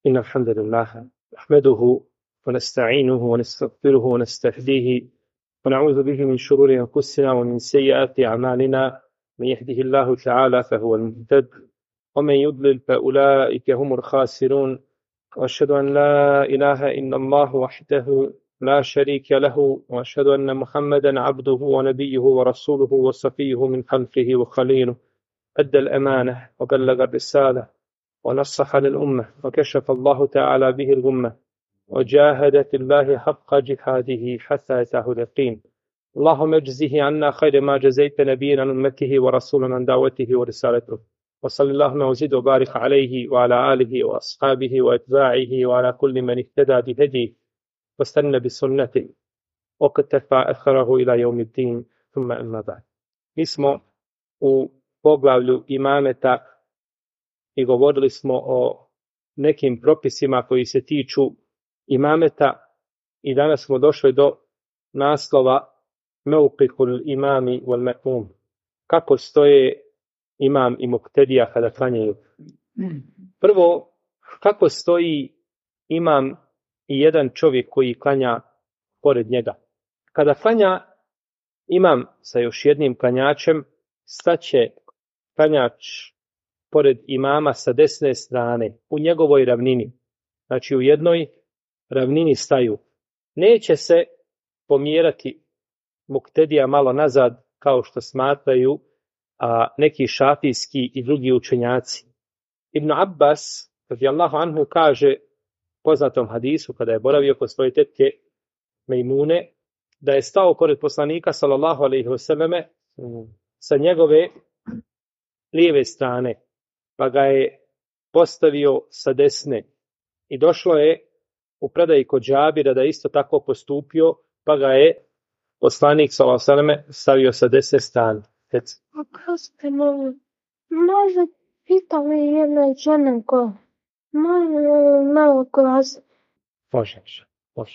إن الحمد لله نحمده ونستعينه ونستغفره ونستهديه ونعوذ به من شرور أنفسنا ومن سيئات أعمالنا. من يهده الله تعالى فهو المهتد ومن يضلل فأولئك هم الخاسرون. وأشهد أن لا إله إلا الله وحده لا شريك له، وأشهد أن محمدا عبده ونبيه ورسوله وصفيه من خلقه وخليله، أدى الأمانة وبلغ الرسالة ونصح للأمة وكشف الله تعالى به الغمة وجاهد في الله حق جهاده حتى أتاه اليقين. اللهم اجزه عنا خير ما جزيت نبيا عن أمته ورسولا عن دعوته ورسالته، وصلى اللهم وزد وبارك عليه وعلى آله وأصحابه وأتباعه وعلى كل من اهتدى بهديه واستنى بسنته وقتفى أثره إلى يوم الدين. ثم أما بعد. Mi smo u poglavlju imameta i govorili smo o nekim propisima koji se tiču imameta i danas smo došli do naslova mevqiful imami wal ma'mum, kako stoje imam i muktedija kada klanjaju. Prvo, kako stoji imam i jedan čovjek koji klanja pored njega. Kada klanja imam sa još jednim klanjačem, staće klanjač pored imama sa desne strane u njegovoj ravnini. Znači u jednoj ravnini staju. Neće se pomjerati muktedija malo nazad kao što smatraju neki šafijski i drugi učenjaci. Ibn Abbas radijallahu anhu kaže poznatom hadisu kada je boravio kod svoje tetke Mejmune, da je stao pored poslanika sallallahu alejhi ve selleme sa njegove lijeve strane, pa ga je postavio sa desne. I došlo je u predaji kod Džabira da je isto tako postupio, pa ga je poslanik sallallahu alejhi ve selleme stavio sa desne strane. Oprostite, može pitali jednoj žene ko malo glas. Može.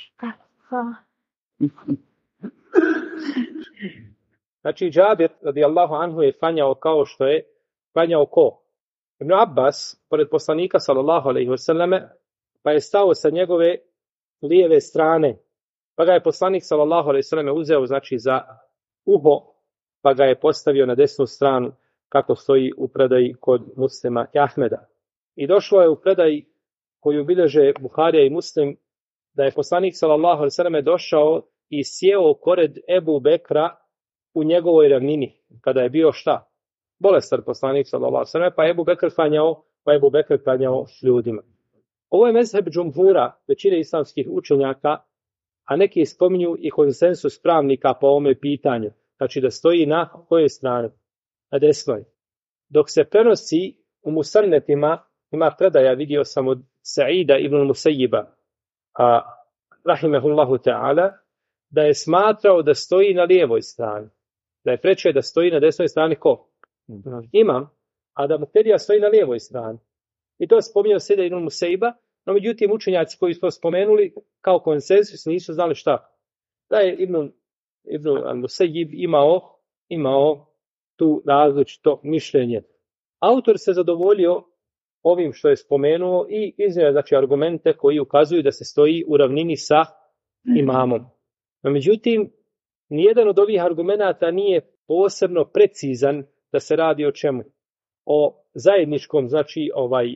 Znači Džabir radijallahu anhu je klanjao kao što je klanjao ko? Ibn Abbas pored poslanika sallallahu alejhi ve selleme, pa je stao sa njegove lijeve strane, pa ga je poslanik sallallahu alejhi ve selleme uzeo znači za uho, pa ga je postavio na desnu stranu kako stoji u predaji kod Muslima i Ahmeda. I došlo je u predaji koju bilježe Buharija i Muslim da je poslanik sallallahu alejhi ve selleme došao i sjeo pored Ebu Bekra u njegovoj ravnini kada je bio šta? Bolestan poslanik sallallahu alejhi ve selleme, pa Ebu Bekr klanjao ljudima. Ovo je mezheb džumhura, većine islamskih učenjaka, a neki spominju i konsensus pravnika po ovome pitanju. Znači da stoji na kojoj strani? Na desnoj. Dok se prenosi u Musannetima, ima predaja, vidio sam od Sa'ida ibn Musayyiba, rahimehullahu ta'ala, da je smatrao da stoji na lijevoj strani. Da je preče da stoji na desnoj strani ko? Imam, a da muktedija stoji na lijevoj strani. I to je spominjao Sa'ida ibn Musayyiba, no međutim učenjaci koji su to spomenuli kao konsensus nisu znali šta. Da je Ibn al-Musayyib imao tu različito mišljenje. Autor se zadovoljio ovim što je spomenuo i iznio znači argumente koji ukazuju da se stoji u ravnini sa imamom. No međutim, nijedan od ovih argumenata nije posebno precizan da se radi o čemu? O zajedničkom, znači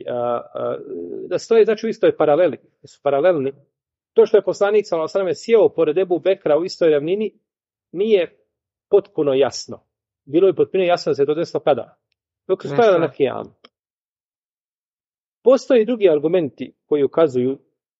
da stoje znači u istoj paraleli, da su paralelni. To što je poslanik sallallahu alejhi ve selleme sjeo pored Ebu Bekra u istoj ravnini nije potpuno jasno. Bilo je potpuno jasno da se to desilo kada? Dok su stajali na kijamu. Postoje i drugi argumenti koji ukazuju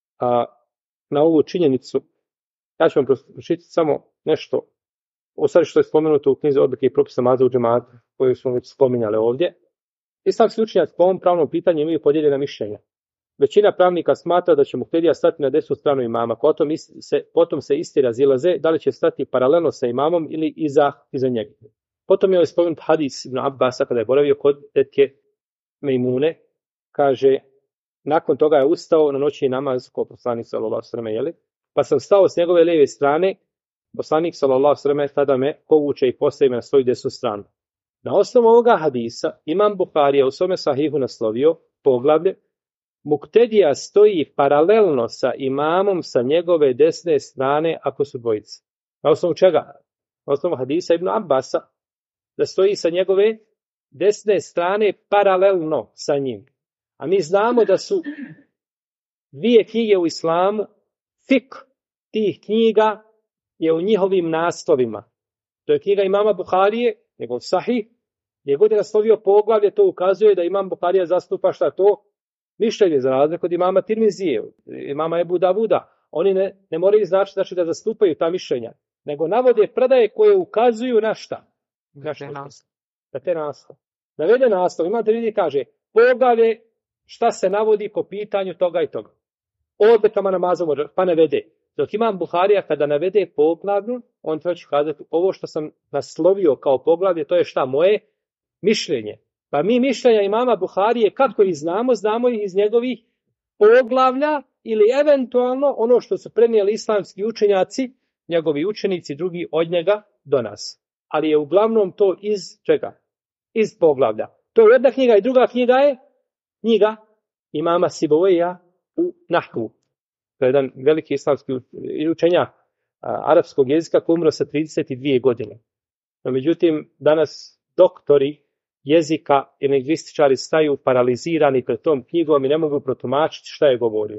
na ovu činjenicu. Ja ću vam pročitati samo nešto o stvari što je spomenuto u knjizi Odlike i propisa namaza u džematu, koju smo već spominjali ovdje. Islamski učenjaci po ovom pravnom pitanju imaju podijeljena mišljenja. Većina pravnika smatra da će muktedija stati na desnu stranu imama, potom se isti razilaze da li će stati paralelno sa imamom ili iza njega. Potom je spomenut hadis Ibn Abbasa kada je boravio kod tetke Mejmune, kaže, nakon toga je ustao na noćni namaz kod poslanik sallallahu alejhi ve selleme, pa sam stao s njegove lijeve strane, poslanik sallallahu alejhi ve selleme tada me povuče i postavi me na svoju desnu stranu. Na osnovu ovoga hadisa imam Buharija u svome sahihu naslovio poglavlje muktedija stoji paralelno sa imamom sa njegove desne strane ako su dvojice. Na osnovu čega? Na osnovu hadisa Ibn Abbasa, da stoji sa njegove desne strane paralelno sa njim. A mi znamo da su dvije knjige u islamu, fik tih knjiga je u njihovim naslovima. To je knjiga imama Buharije, njegov Sahih, gdje god je naslovio poglavlje, to ukazuje da imam Buharija zastupa šta to mišljenje, za razliku od imama Tirmizije, imama Ebu Davuda. Oni ne moraju znači da zastupaju ta mišljenja, nego navode predaje koje ukazuju na šta? Na te naslov. Navede naslov, imate ljudi kaže, poglavlje šta se navodi po pitanju toga i toga. Odlikama namaza može, pa navede. Dok imam Buharija kada navede poglavlju, on će kazati ovo što sam naslovio kao poglavlje, to je šta moje mišljenje. Pa mi mišljenja imama Buharije, kako ih znamo, znamo ih iz njegovih poglavlja ili eventualno ono što su prenijeli islamski učenjaci, njegovi učenici, drugi od njega do nas. Ali je uglavnom to iz čega? Iz poglavlja. To je jedna knjiga i druga knjiga je knjiga imama Siboveja u Nahvu. To je jedan veliki islamski učenjak arapskog jezika koji umro sa 32 godine. No, međutim, danas doktori jezika i lingvističari staju paralizirani pred tom knjigom i ne mogu protumačiti šta je govorio.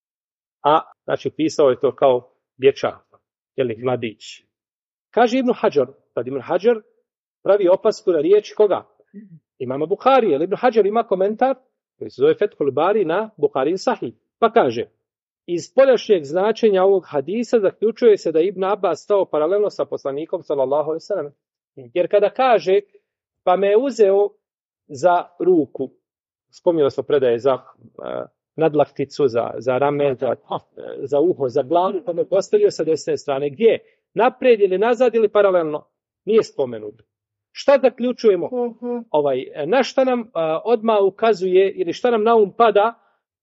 A, znači, pisao je to kao dječak, mladić. Kaže Ibn Hajar, tad Ibn Hajar pravi opasku na riječ koga? Imama Buharije, Ibn Hajar ima komentar koji se zove Fethul Bari na Buharin Sahih. Pa kaže, iz poljašnjeg značenja ovog hadisa zaključuje se da Ibn Abbas stao paralelno sa poslanikom sallallahu alejhi ve sellem. Jer kada kaže pa me je uzeo za ruku, spominjali smo predaje za nadlakticu, za rame, za uho, za glavu, pa me postavio sa desne strane. Gdje? Naprijed ili nazad ili paralelno? Nije spomenut. Šta zaključujemo? Na šta nam odmah ukazuje ili šta nam na um pada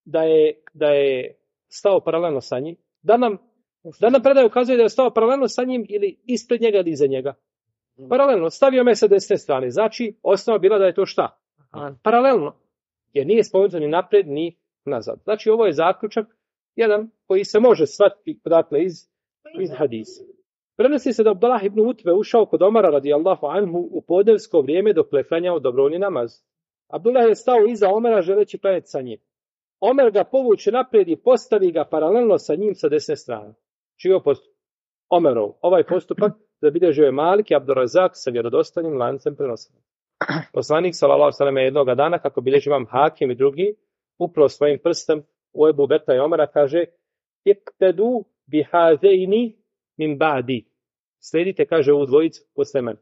da je stao paralelno sa njim? Da nam predaje ukazuje da je stao paralelno sa njim ili ispred njega ili iza njega? Paralelno. Stavio me sa desne strane. Znači, osnova bila da je to šta? Paralelno. Jer nije spomenuto ni napred, ni nazad. Znači, ovo je zaključak, jedan koji se može shvatiti, dakle, iz hadisa. Prenosi se da Abdullah ibn Utve ušao kod Omara radijallahu anhu u podnevsko vrijeme dok je klanjao dobrovoljni namaz. Abdullah je stao iza Omara želeći klanjati sa njim. Omer ga povuče naprijed i postavi ga paralelno sa njim sa desne strane. Čio postupak? Omerov. Ovaj postupak zabilježio je Malik i Abdurazak sa vjerodostojnim lancem prenosenja. Poslanik sallallahu alejhi ve sellem jednoga dana, kako bilježi imam Hakim i drugi, upravo svojim prstom u Ebu Bekra i Omara kaže: "Iktedu bihazeini min ba'di." Sledite, kaže, ovu dvojicu posle mene.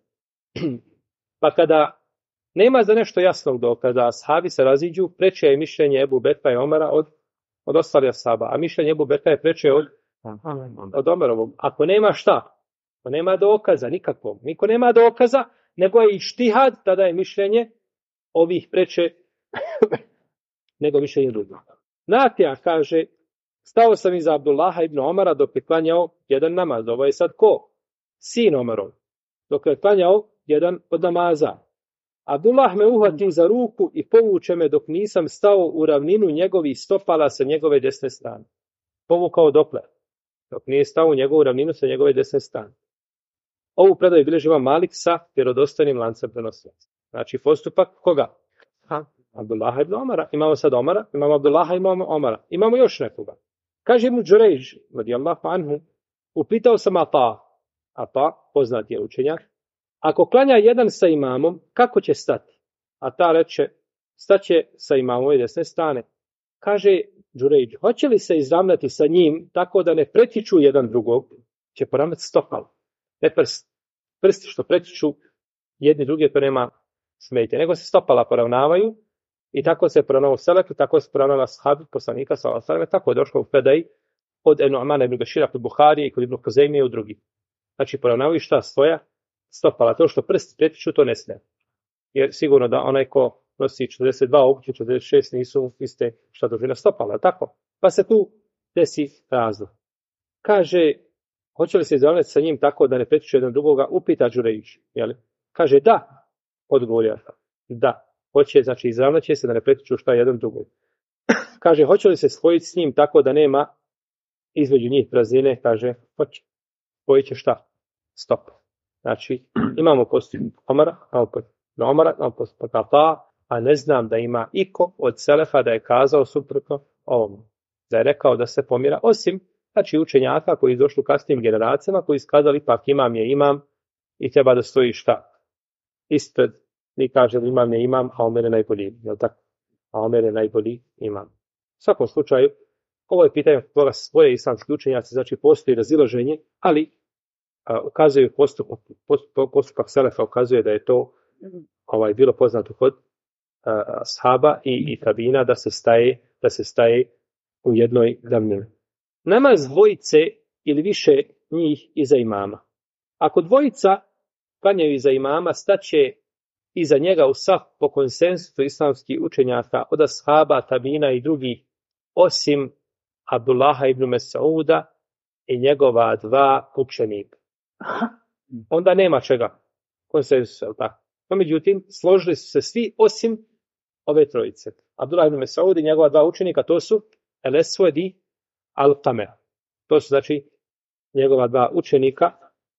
Pa kada nema za nešto jasnog dokaza, ashabi se raziđu, preče je mišljenje Ebu Bekra i Omara od ostalih ashaba, a mišljenje Ebu Bekra je preče od Omerovog. Ako nema šta? Ako nema dokaza, nikakvog. Niko nema dokaza, nego je ištihad, tada je mišljenje ovih preče nego mišljenje drugog. Natija kaže: "Stao sam iza Abdullaha ibn Omara dok je klanjao jedan namaz." Ovo je sad ko? Sin Omerov. Dok je klanjao jedan od namaza. Abdullah me uhvati za ruku i povuče me dok nisam stao u ravninu njegovih stopala sa njegove desne strane. Povukao dokle? Dok nije stao u njegovu ravninu sa njegove desne strane. Ovu predaju bilježi imam Malik sa vjerodostojnim lancem prenosilaca. Znači postupak koga? Abdullaha ibn Omara. Imamo sad Omara, imamo Abdullaha, imamo Omara. Imamo još nekoga. Kaže mu Đurejž, radijallahu anhu, upitao sam Ata, poznat je učenjak, ako klanja jedan sa imamom, kako će stati? Ata reče, staće sa imamove desne strane. Kaže Đurejž, hoće li se izravnati sa njim tako da ne pretiču jedan drugog? Će poravnati stopalo. Ne prsti što pretiču jedni druge, to nema smetje. Nego se stopala poravnavaju i tako se poravnao Selefu, tako se poravnala ashabi poslanika sallallahu alejhi ve sellem, tako je došlo u predaji od Nu'mana ibn Bešira kod Buharije i kod Ibn Huzejmije u drugi. Znači poravnavaju šta? Svoja stopala. To što prsti pretiču, to ne smije. Jer sigurno da onaj ko nosi 42 obuće, 46 nisu iste šta dužina stopala, tako? Pa se tu desi razlog. Kaže, hoće li se izravnati sa njim tako da ne pretiču jedan drugoga? Upita Đurejž. Kaže da. Odgovorio da. Hoće, znači izravnat će se da ne pretiču šta jedan drugog. Kaže, hoće li se spojiti s njim tako da nema između njih praznine? Kaže, hoće. Spojit će šta? Stop. Znači, imamo postupak Omara, imamo postupak Ata, a ne znam da ima iko od Selefa da je kazao suprotno ovom. Da je rekao da se pomjera, osim znači učenjaka koji su došli u kasnijim generacijama, koji su kazali ipak imam je imam i treba da stoji šta? Ispred, mi kažemo imam je imam, a Omer je najbolji. Jel tako? A Omer je najbolji imam. U svakom slučaju, ovo je pitanje toga svoje islamske učenjaci, znači postoji razilaženje, ali ukazuje postupak Selefa ukazuje da je to bilo poznato kod ashaba i tabina da se staje u jednoj davnini. Namaz dvojice ili više njih iza imama. Ako dvojica klanjaju iza imama, staće iza njega u saf po konsensusu islamskih učenjaka od ashaba, tabina i drugih, osim Abdullaha ibn Mesauda i njegova dva učenika. Onda nema čega konsensusa, tako. No, međutim, složili su se svi osim ove trojice. Abdullah ibn Mesaud i njegova dva učenika, to su El-Eswed i Al-Qameh. To su, znači, njegova dva učenika.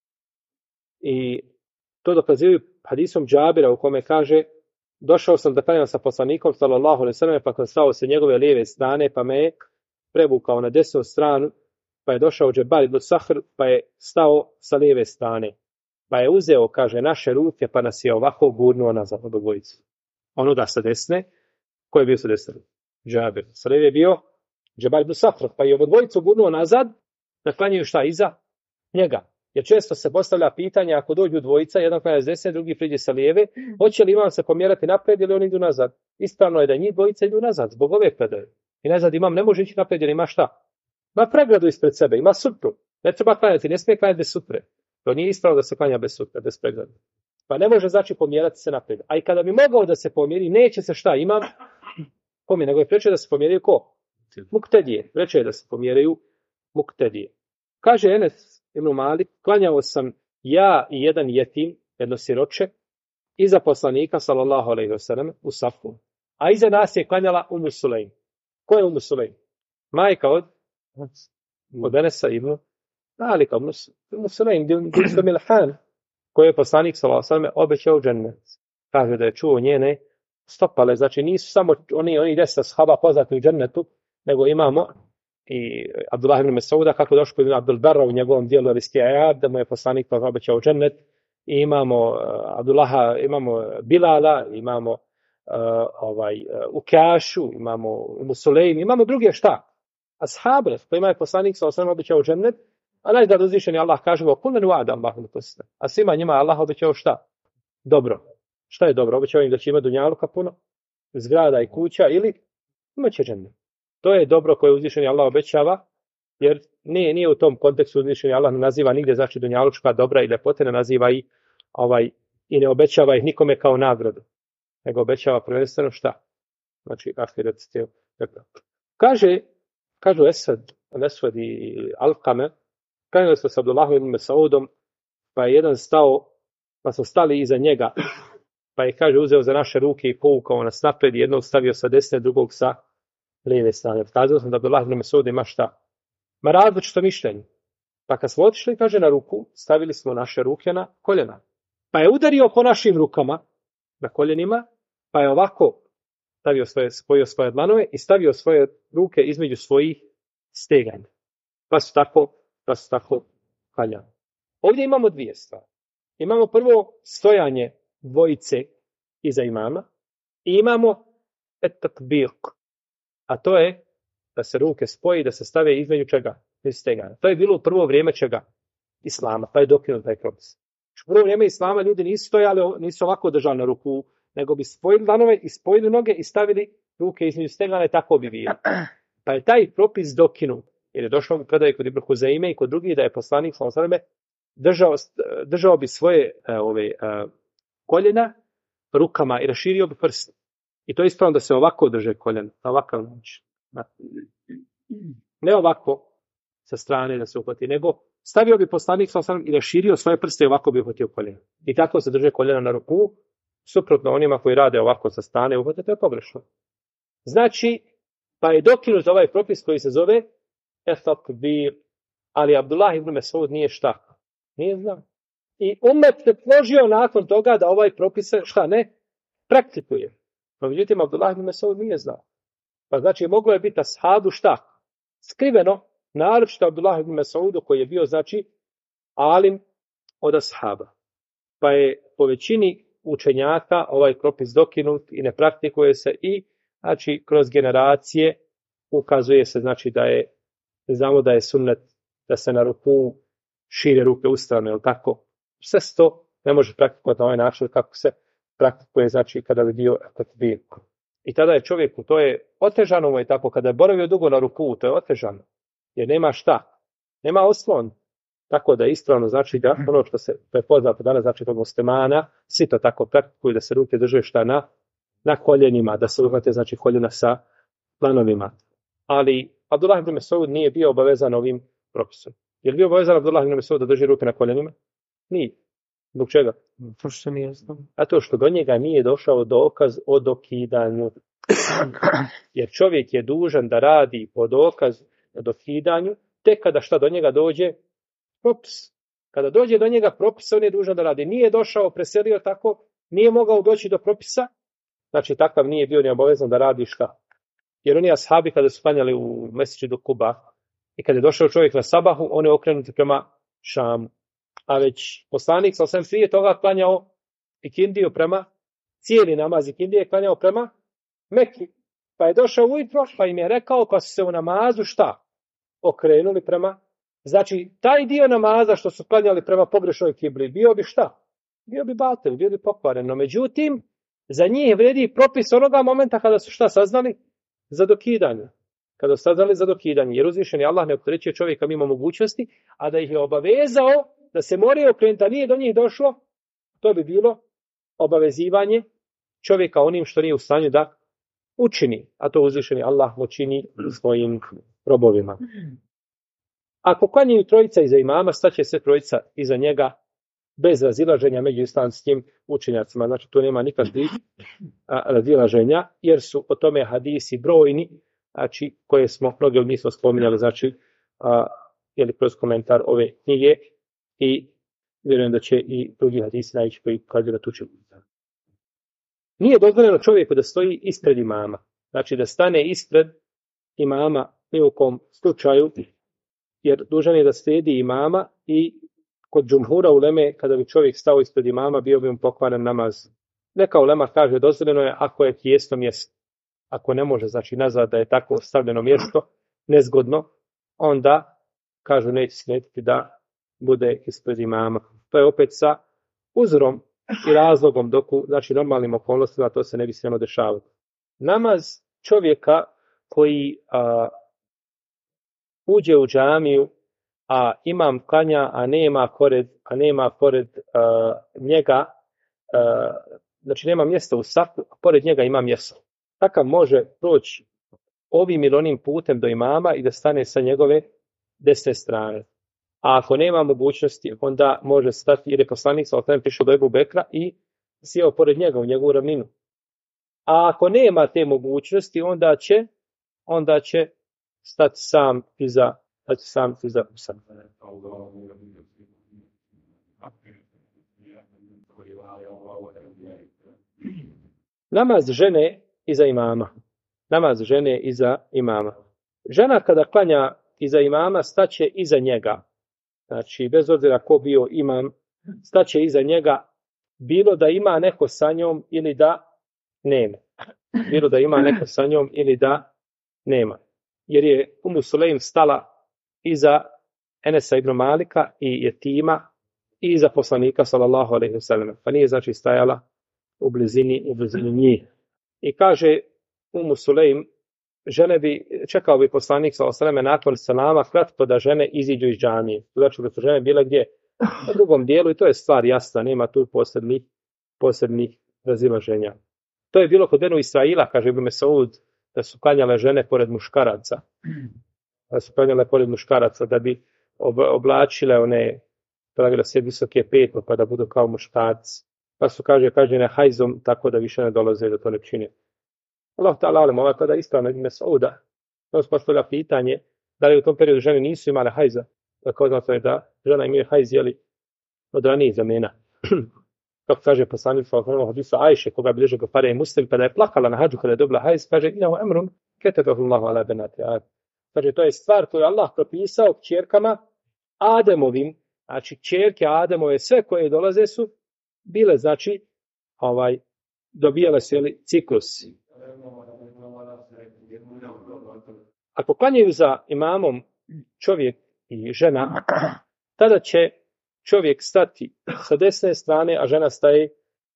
I to dokazivaju hadisom Džabira u kome kaže: došao sam da klanjam sa poslanikom, sallallahu alejhi ve sellem, pa sam stao sa njegove lijeve strane, pa me je prevukao na desnu stranu, pa je došao Džebar ibn Sahr, pa je stao sa lijeve strane. Pa je uzeo, kaže, naše ruke, pa nas je ovako gurnuo nazad od dvojice. Ono da sa desne, ko je bio sa desne? Džabir. Sa lijeve je bio Džebar ibn Sahr, pa je od dvojicu gurnuo nazad, da klanjaju šta iza njega. Jer često se postavlja pitanje, ako dođu dvojica, jedan klanja s desne, drugi priđe sa lijeve, hoće li imam se pomjerati naprijed ili oni idu nazad? Ispravno je da njih dvojica idu nazad, zbog ove predaje. I nazad imam ne može ići naprijed jer ima šta? Ima pregradu ispred sebe, ima sutru. Ne treba klanjati, ne smije klanjati bez sutre. To nije ispravno da se klanja bez sutre, bez pregrade. Pa ne može znači pomjerati se naprijed. A i kada bi mogao da se pomjeri, neće se šta imam? Kome, nego je preče da se pomjeraju ko? Muktedije. Preče je da se pomjeraju muktedije. Kaže Enes ibn Malik, klanjao sam ja i jedan jetim, jedno siroče, iza poslanika, sallallahu alejhi ve sellem, u safu. A iza nas je klanjala Umu Sulejm. Ko je Umu Sulejm? Majka od Enesa ibn Malika. Umu Sulejm, Dinsko Milhan, koji je poslanik, sallallahu alejhi ve sellem, obećao džennet. Kaže da je čuo njene stopale, znači nisu samo oni 10 ashaba poznati u džennetu, nego imamo i Abdullah ibn Mesauda, kako došlo kod Abdul Barra u njegovom dijelu Al-Istijab, da mu je poslanik obećao džennet, i imamo Abdullaha, imamo Bilala, imamo Ukašu, imamo Umu Sulejm, imamo druge šta? Ashabe, kojima je poslanik obećao džennet, a naš da uzvišeni Allah kaže go kullen wa'ada Allahu al-husna. A svima njima Allah obećao šta? Dobro. Šta je dobro? Obećao im da će imati dunjaluka puno, zgrada i kuća, ili imaće džennet. To je dobro koje uzvišeni Allah obećava, jer nije u tom kontekstu uzvišeni Allah ne naziva nigdje znači dunjalučka dobra i ljepote, ne naziva i ne obećava ih nikome kao nagradu, nego obećava prvenstveno šta? Znači ahiret. Kažu Esved i Al-Qameh, klanjali smo s Abdullahom ibn Mesaudom, pa je jedan stao, pa smo stali iza njega, pa je, kaže, uzeo za naše ruke i povukao nas naprijed, jednog stavio sa desne, drugog sa lijeve strane. Kazao sam da Abdullah ibn Mesaud ima šta? Ma različito mišljenje. Pa kad smo otišli, kaže, na ruku, stavili smo naše ruke na koljena. Pa je udario po našim rukama, na koljenima, pa je ovako spojio svoje dlanove i stavio svoje ruke između svojih steganja. Pa su tako klanjali. Ovdje imamo dvije stvari. Imamo prvo stojanje dvojice iza imama i imamo etakbir, a to je da se ruke spoji, da se stave između čega? Steganja. To je bilo u prvo vrijeme čega? Islama, pa je dokinut taj propis. U prvo vrijeme Islama ljudi nisu stojali, nisu ovako držali na ruku, nego bi spojili dlanove i spojili noge i stavili ruke između stegana i tako bi bilo. Pa je taj propis dokinut. Jer je došlo u predaju kod Ibn Huzeime i kod drugih da je poslanik sallallahu držao bi svoje koljena rukama i raširio bi prst. I to je ispravno da se ovako drže koljena, na ovakav način. Ne ovako sa strane da se uhvati, nego stavio bi poslanik sallallahu i raširio svoje prste i ovako bi uhvatio koljena. I tako se drže koljena na ruku, suprotno onima koji rade ovako sa strane uhvate, to je pogrešno. Znači, Pa je dokinut ovaj propis koji se zove etakbir. Ali Abdullah ibn Mesud nije šta? Nije znao. I umet se složio nakon toga da ovaj propis šta ne praktikuje. No, međutim, Abdullah ibn Mesud nije znao. Pa znači, moglo je biti ashabu šta? Skriveno, naročito Abdullah ibn Mesudu koji je bio, znači, alim od ashaba. Pa je po većini učenjaka ovaj propis dokinut i ne praktikuje se i, znači, kroz generacije ukazuje se, znači, znamo da je sunnet da se na ruku šire ruke u stranu, jel tako? Sve to ne može praktikovati na ovaj način kako se praktikuje, znači, kada bi bio takbir. I tada je čovjeku, to je otežano mu je tako, kada je boravio dugo na ruku, to je otežano. Jer nema šta? Nema oslon. Tako da je ispravno, znači da ono što se prepoznato danas, znači tog muslimana, svi to tako praktikuju da se ruke drže šta na koljenima, da se uhvate, znači, koljena sa planovima. Ali Abdullah ibn Mesud nije bio obavezan ovim propisom. Je li bio obavezan Abdullah ibn Mesud da drži ruke na koljenima? Nije. Zbog čega? Pošto nije znao. A to što do njega nije došao dokaz o dokidanju. Jer čovjek je dužan da radi po dokaz o dokidanju, tek kada šta do njega dođe propis. Kada dođe do njega propis, on je dužan da radi. Nije došao, preselio tako, nije mogao doći do propisa, znači takav nije bio ni obavezan da radi šta. Jer oni ashabi kada su klanjali u Mesdžidu Kuba i kada je došao čovjek na sabahu, on je okrenut prema Šamu. A već poslanik sam prije toga klanjao ikindiju prema, cijeli namaz ikindije je klanjao prema Meki. Pa je došao ujutro, pa im je rekao, pa su se u namazu šta? Okrenuli prema. Znači, taj dio namaza što su klanjali prema pogrešnoj kibli, bio bi šta? Bio bi batel, bio bi pokvaren. No, međutim, za njih vredi propis onoga momenta kada su šta saznali? Za dokidanje. Kada su saznali za dokidanje. Jer uzvišeni Allah ne opterećuje čovjeka mimo mogućnosti, a da ih je obavezao da se moraju okrenuti, a nije do njih došlo, to bi bilo obavezivanje čovjeka onim što nije u stanju da učini. A to uzvišeni Allah učini svojim robovima. Ako klanjaju trojica iza imama, staće se trojica iza njega bez razilaženja među islamskim učenjacima. Znači, tu nema nikakvih razilaženja, jer su o tome hadisi brojni, znači, koje smo, mnogi od njih smo spominjali, znači, kroz komentar ove knjige i vjerujem da će i drugi hadisi naći koji kažu da tu će. Nije dozvoljeno čovjeku da stoji ispred imama. Znači, da stane ispred imama ni u kom slučaju, jer dužan je da slijedi imama i kod džumhura uleme, kada bi čovjek stao ispred imama, bio bi mu pokvaren namaz. Neka ulema kaže, dozvoljeno je ako je tijesno mjesto. Ako ne može, znači, nazvat da je tako stavljeno mjesto, nezgodno, onda, kažu, neće smetiti da bude ispred imama. To je opet sa uzorom i razlogom, dok u, znači, normalnim okolnostima to se ne bi smjelo dešavati. Namaz čovjeka koji uđe u džamiju, a imam klanja, a nema pored njega, znači nema mjesta u safu, a pored njega ima mjesto. Takav može proći ovim ili onim putem do imama i da stane sa njegove desne strane. A ako nema mogućnosti, onda može stati, jer je poslanik sa osnovim prišao do Ebu Bekra i sjeo pored njega u njegovu ravninu. A ako nema te mogućnosti, onda će stati sam iza Usama. Namaz žene iza imama. Namaz žene iza imama. Žena kada klanja iza imama, staće iza njega. Znači, bez obzira ko bio imam, staće iza njega, bilo da ima neko sa njom ili da nema. Bilo da ima neko sa njom ili da nema. Jer je Umu Sulejm stala iza Enesa ibn Malika i jetima i iza poslanika sallallahu alejhi ve sellem. Pa nije, znači, stajala u blizini njih. I kaže Umu Sulejm, čekao bi poslanik sallallahu alejhi ve sellem nakon selama kratko da žene iziđu iz džamije. Znači da su žene bile gdje? Na drugom dijelu, i to je stvar jasna, nema tu posebnih razilaženja. To je bilo kod Benu Israila, kaže Ibn Mesud, da su klanjale žene pored muškaraca. Da bi oblačile one, pravile se visoke petno, pa da budu kao muškarci. Pa su, kaže ne hajzom, tako da više ne dolaze da to ne čine. Allah ta'ala, ova tada ispravno Ibn Mesuda, To se postavlja pitanje da li u tom periodu žene nisu imale hajza. Tako oznato je da žena imaju hajz od ranijih zamena. Kako kaže poslanik sallallahu alejhi ve sellem Ajše, koga bilježe Buharija i Muslim, kada je plakala na hadžu kada je dobila hajz, kaže inahu amrun katabahu Allahu ala banati Adam. Kaže to je stvar koju Allah propisao kćerkama Ademovim, znači kćerke Ademove sve koje dolaze su bile znači dobijale su ciklus. Ako klanjaju za imamom čovjek i žena, tada će čovjek stati sa desne strane, a žena staje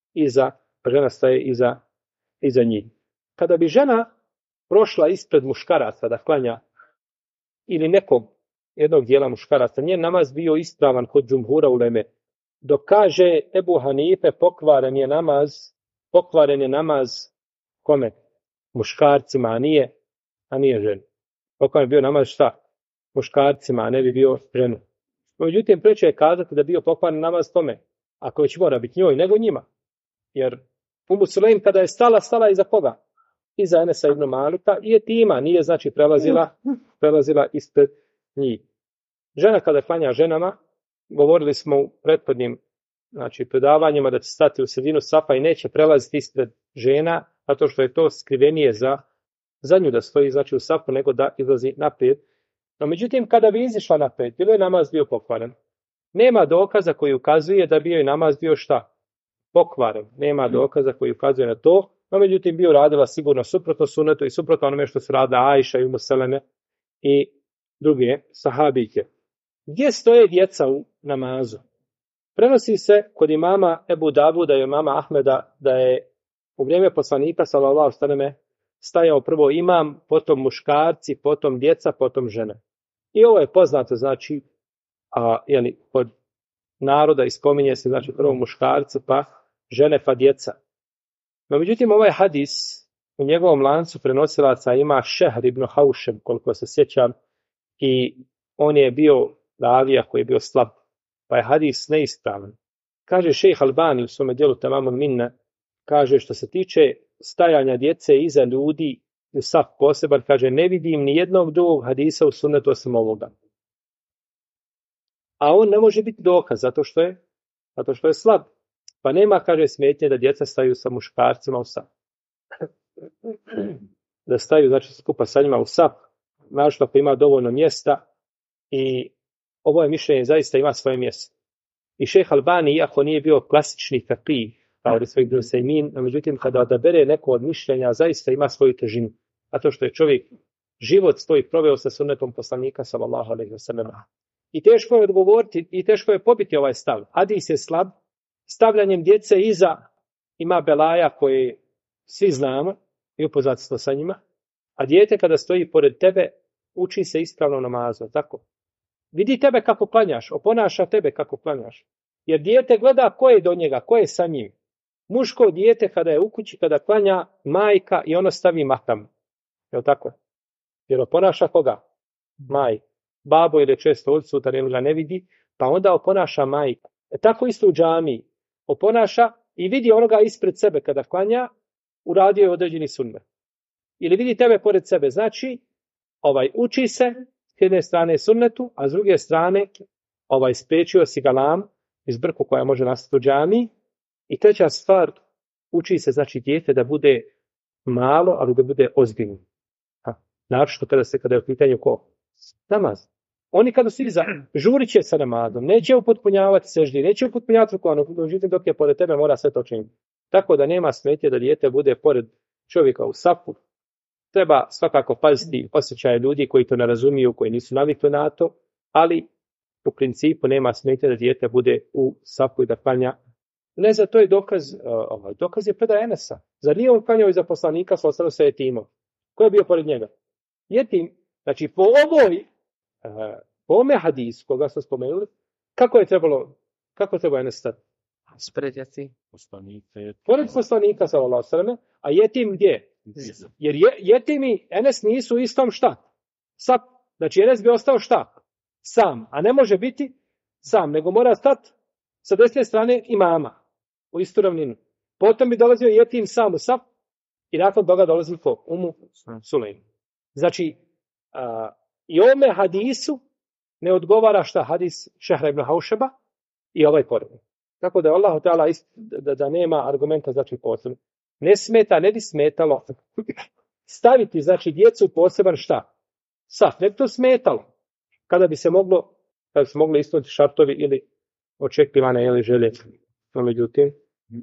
iza njih. Kada bi žena prošla ispred muškaraca da klanja ili jednog dijela muškaraca, njen namaz bio ispravan kod džumhura uleme. Dok kaže Ebu Hanife pokvaren je namaz kome? Muškarcima, a nije ženi. Pokvaren je bio namaz šta? Muškarcima, a ne bi bio ženu. Međutim, preče je kazati da bio pokvaren namaz tome, ako već mora biti njoj, nego njima. Jer Umu Sulejm kada je stala iza koga? Iza Enesa ibn Malika i Jetima, nije znači prelazila ispred njih. Žena kada klanja ženama, govorili smo u prethodnim predavanjima da će stati u sredinu safa i neće prelaziti ispred žena, zato što je to skrivenije za nju da stoji znači u safu nego da izlazi naprijed. No međutim, kada bi izišla naprijed, bilo je namaz bio pokvaren. Nema dokaza koji ukazuje da bio je namaz bio šta? Pokvaren. Nema dokaza koji ukazuje na to, no međutim bio radila sigurno suprotno sunnetu i suprotno onome što su radila Ajša i Umu Seleme i druge sahabike. Gdje stoje djeca u namazu? Prenosi se kod imama Ebu Davuda i imama Ahmeda da je u vrijeme poslanika sallallahu alejhi ve selleme stajao prvo imam, potom muškarci, potom djeca, potom žene. I ovo je poznato, znači, kod naroda ispominje se, znači, prvo muškarci, pa žene, pa djeca. No, međutim, ovaj hadis u njegovom lancu prenosilaca ima Šehr ibn Haušem, koliko se sjećam, i on je bio ravija koji je bio slab, pa je hadis neispravan. Kaže šejh Albani u svome djelu Tamamul Minna, kaže što se tiče stajanja djece iza ljudi u saf poseban, kaže ne vidim ni jednog drugog hadisa u sunnetu osim ovoga. A on ne može biti dokaz zato što je slab. Pa nema, kaže, smetnje da djeca staju sa muškarcima u saf. Da staju, znači, skupa sa njima u saf, našto ako ima dovoljno mjesta i ovo je mišljenje zaista ima svoje mjesto. I šejh Albani, iako nije bio klasični faqih, kao i svojih Ibn, međutim, kada odabere neko od mišljenja, zaista ima svoju težinu. Zato što je čovjek život svoj proveo sa sunnetom poslanika, sallallahu alejhi ve sellem. I teško je odgovoriti, i teško je pobiti ovaj stav. Hadis je slab, stavljanjem djece iza ima belaja koje svi znamo i upoznati smo sa njima, a dijete kada stoji pored tebe, uči se ispravno namazu, tako? Vidi tebe kako klanjaš, oponaša tebe kako klanjaš. Jer dijete gleda ko je do njega, ko je sa njim. Muško dijete kada je u kući, kada klanja majka i ono stavi matam. Je tako? Jer oponaša koga? Majka. Babo ili često odsutan ili ga ne vidi, pa onda oponaša majka. Tako isto u džamiji. Oponaša i vidi onoga ispred sebe kada klanja, uradio je određeni sunnet. Ili vidi tebe pored sebe. Znači, uči se s jedne strane sunnetu, a s druge strane spriječio si galam iz brku koja može nastati u džamiji. I treća stvar, uči se znači dijete da bude malo, ali da bude ozbiljno. Naročito kada je u pitanju ko? Namaz. Oni kada su žurit će sa namazom, neće upotpunjavati seždi, neće upotpunjavati rukovanu, međutim dok je pored tebe mora sve to činiti. Tako da nema smetnje da dijete bude pored čovjeka u safu. Treba svakako paziti osjećaje ljudi koji to ne razumiju, koji nisu navikli na to, ali u principu nema smetnje da dijete bude u safu i da klanja. Ne, za to je dokaz je predaja Enesa. Zar nije on klanjao iza poslanika sa jetimom? Ko je bio pored njega? Jetim. Znači, po ovome hadisu koga smo spomenuli, kako je trebalo Enes stati? Spred jetim. Pored poslanika, sallallahu alejhi ve selleme, a jetim gdje? Jer jetimi Enes nisu istom šta? Znači, Enes bi ostao šta? Sam. A ne može biti sam, nego mora stati sa desne strane imama u istu ravninu. Potom bi dolazio jetim sam u saf i nakon toga dolazi ko? Umu Sulejm. Znači, I ovome hadisu ne odgovara šta hadis Šehra ibn Haušeba i ovaj poredni. Tako da je Allah da nema argumenta, znači posebno. Ne bi smetalo staviti, znači, djecu poseban šta? Saf, ne bi to smetalo. Kada bi se moglo ispuniti šartovi ili očekivane ili želje. No, međutim,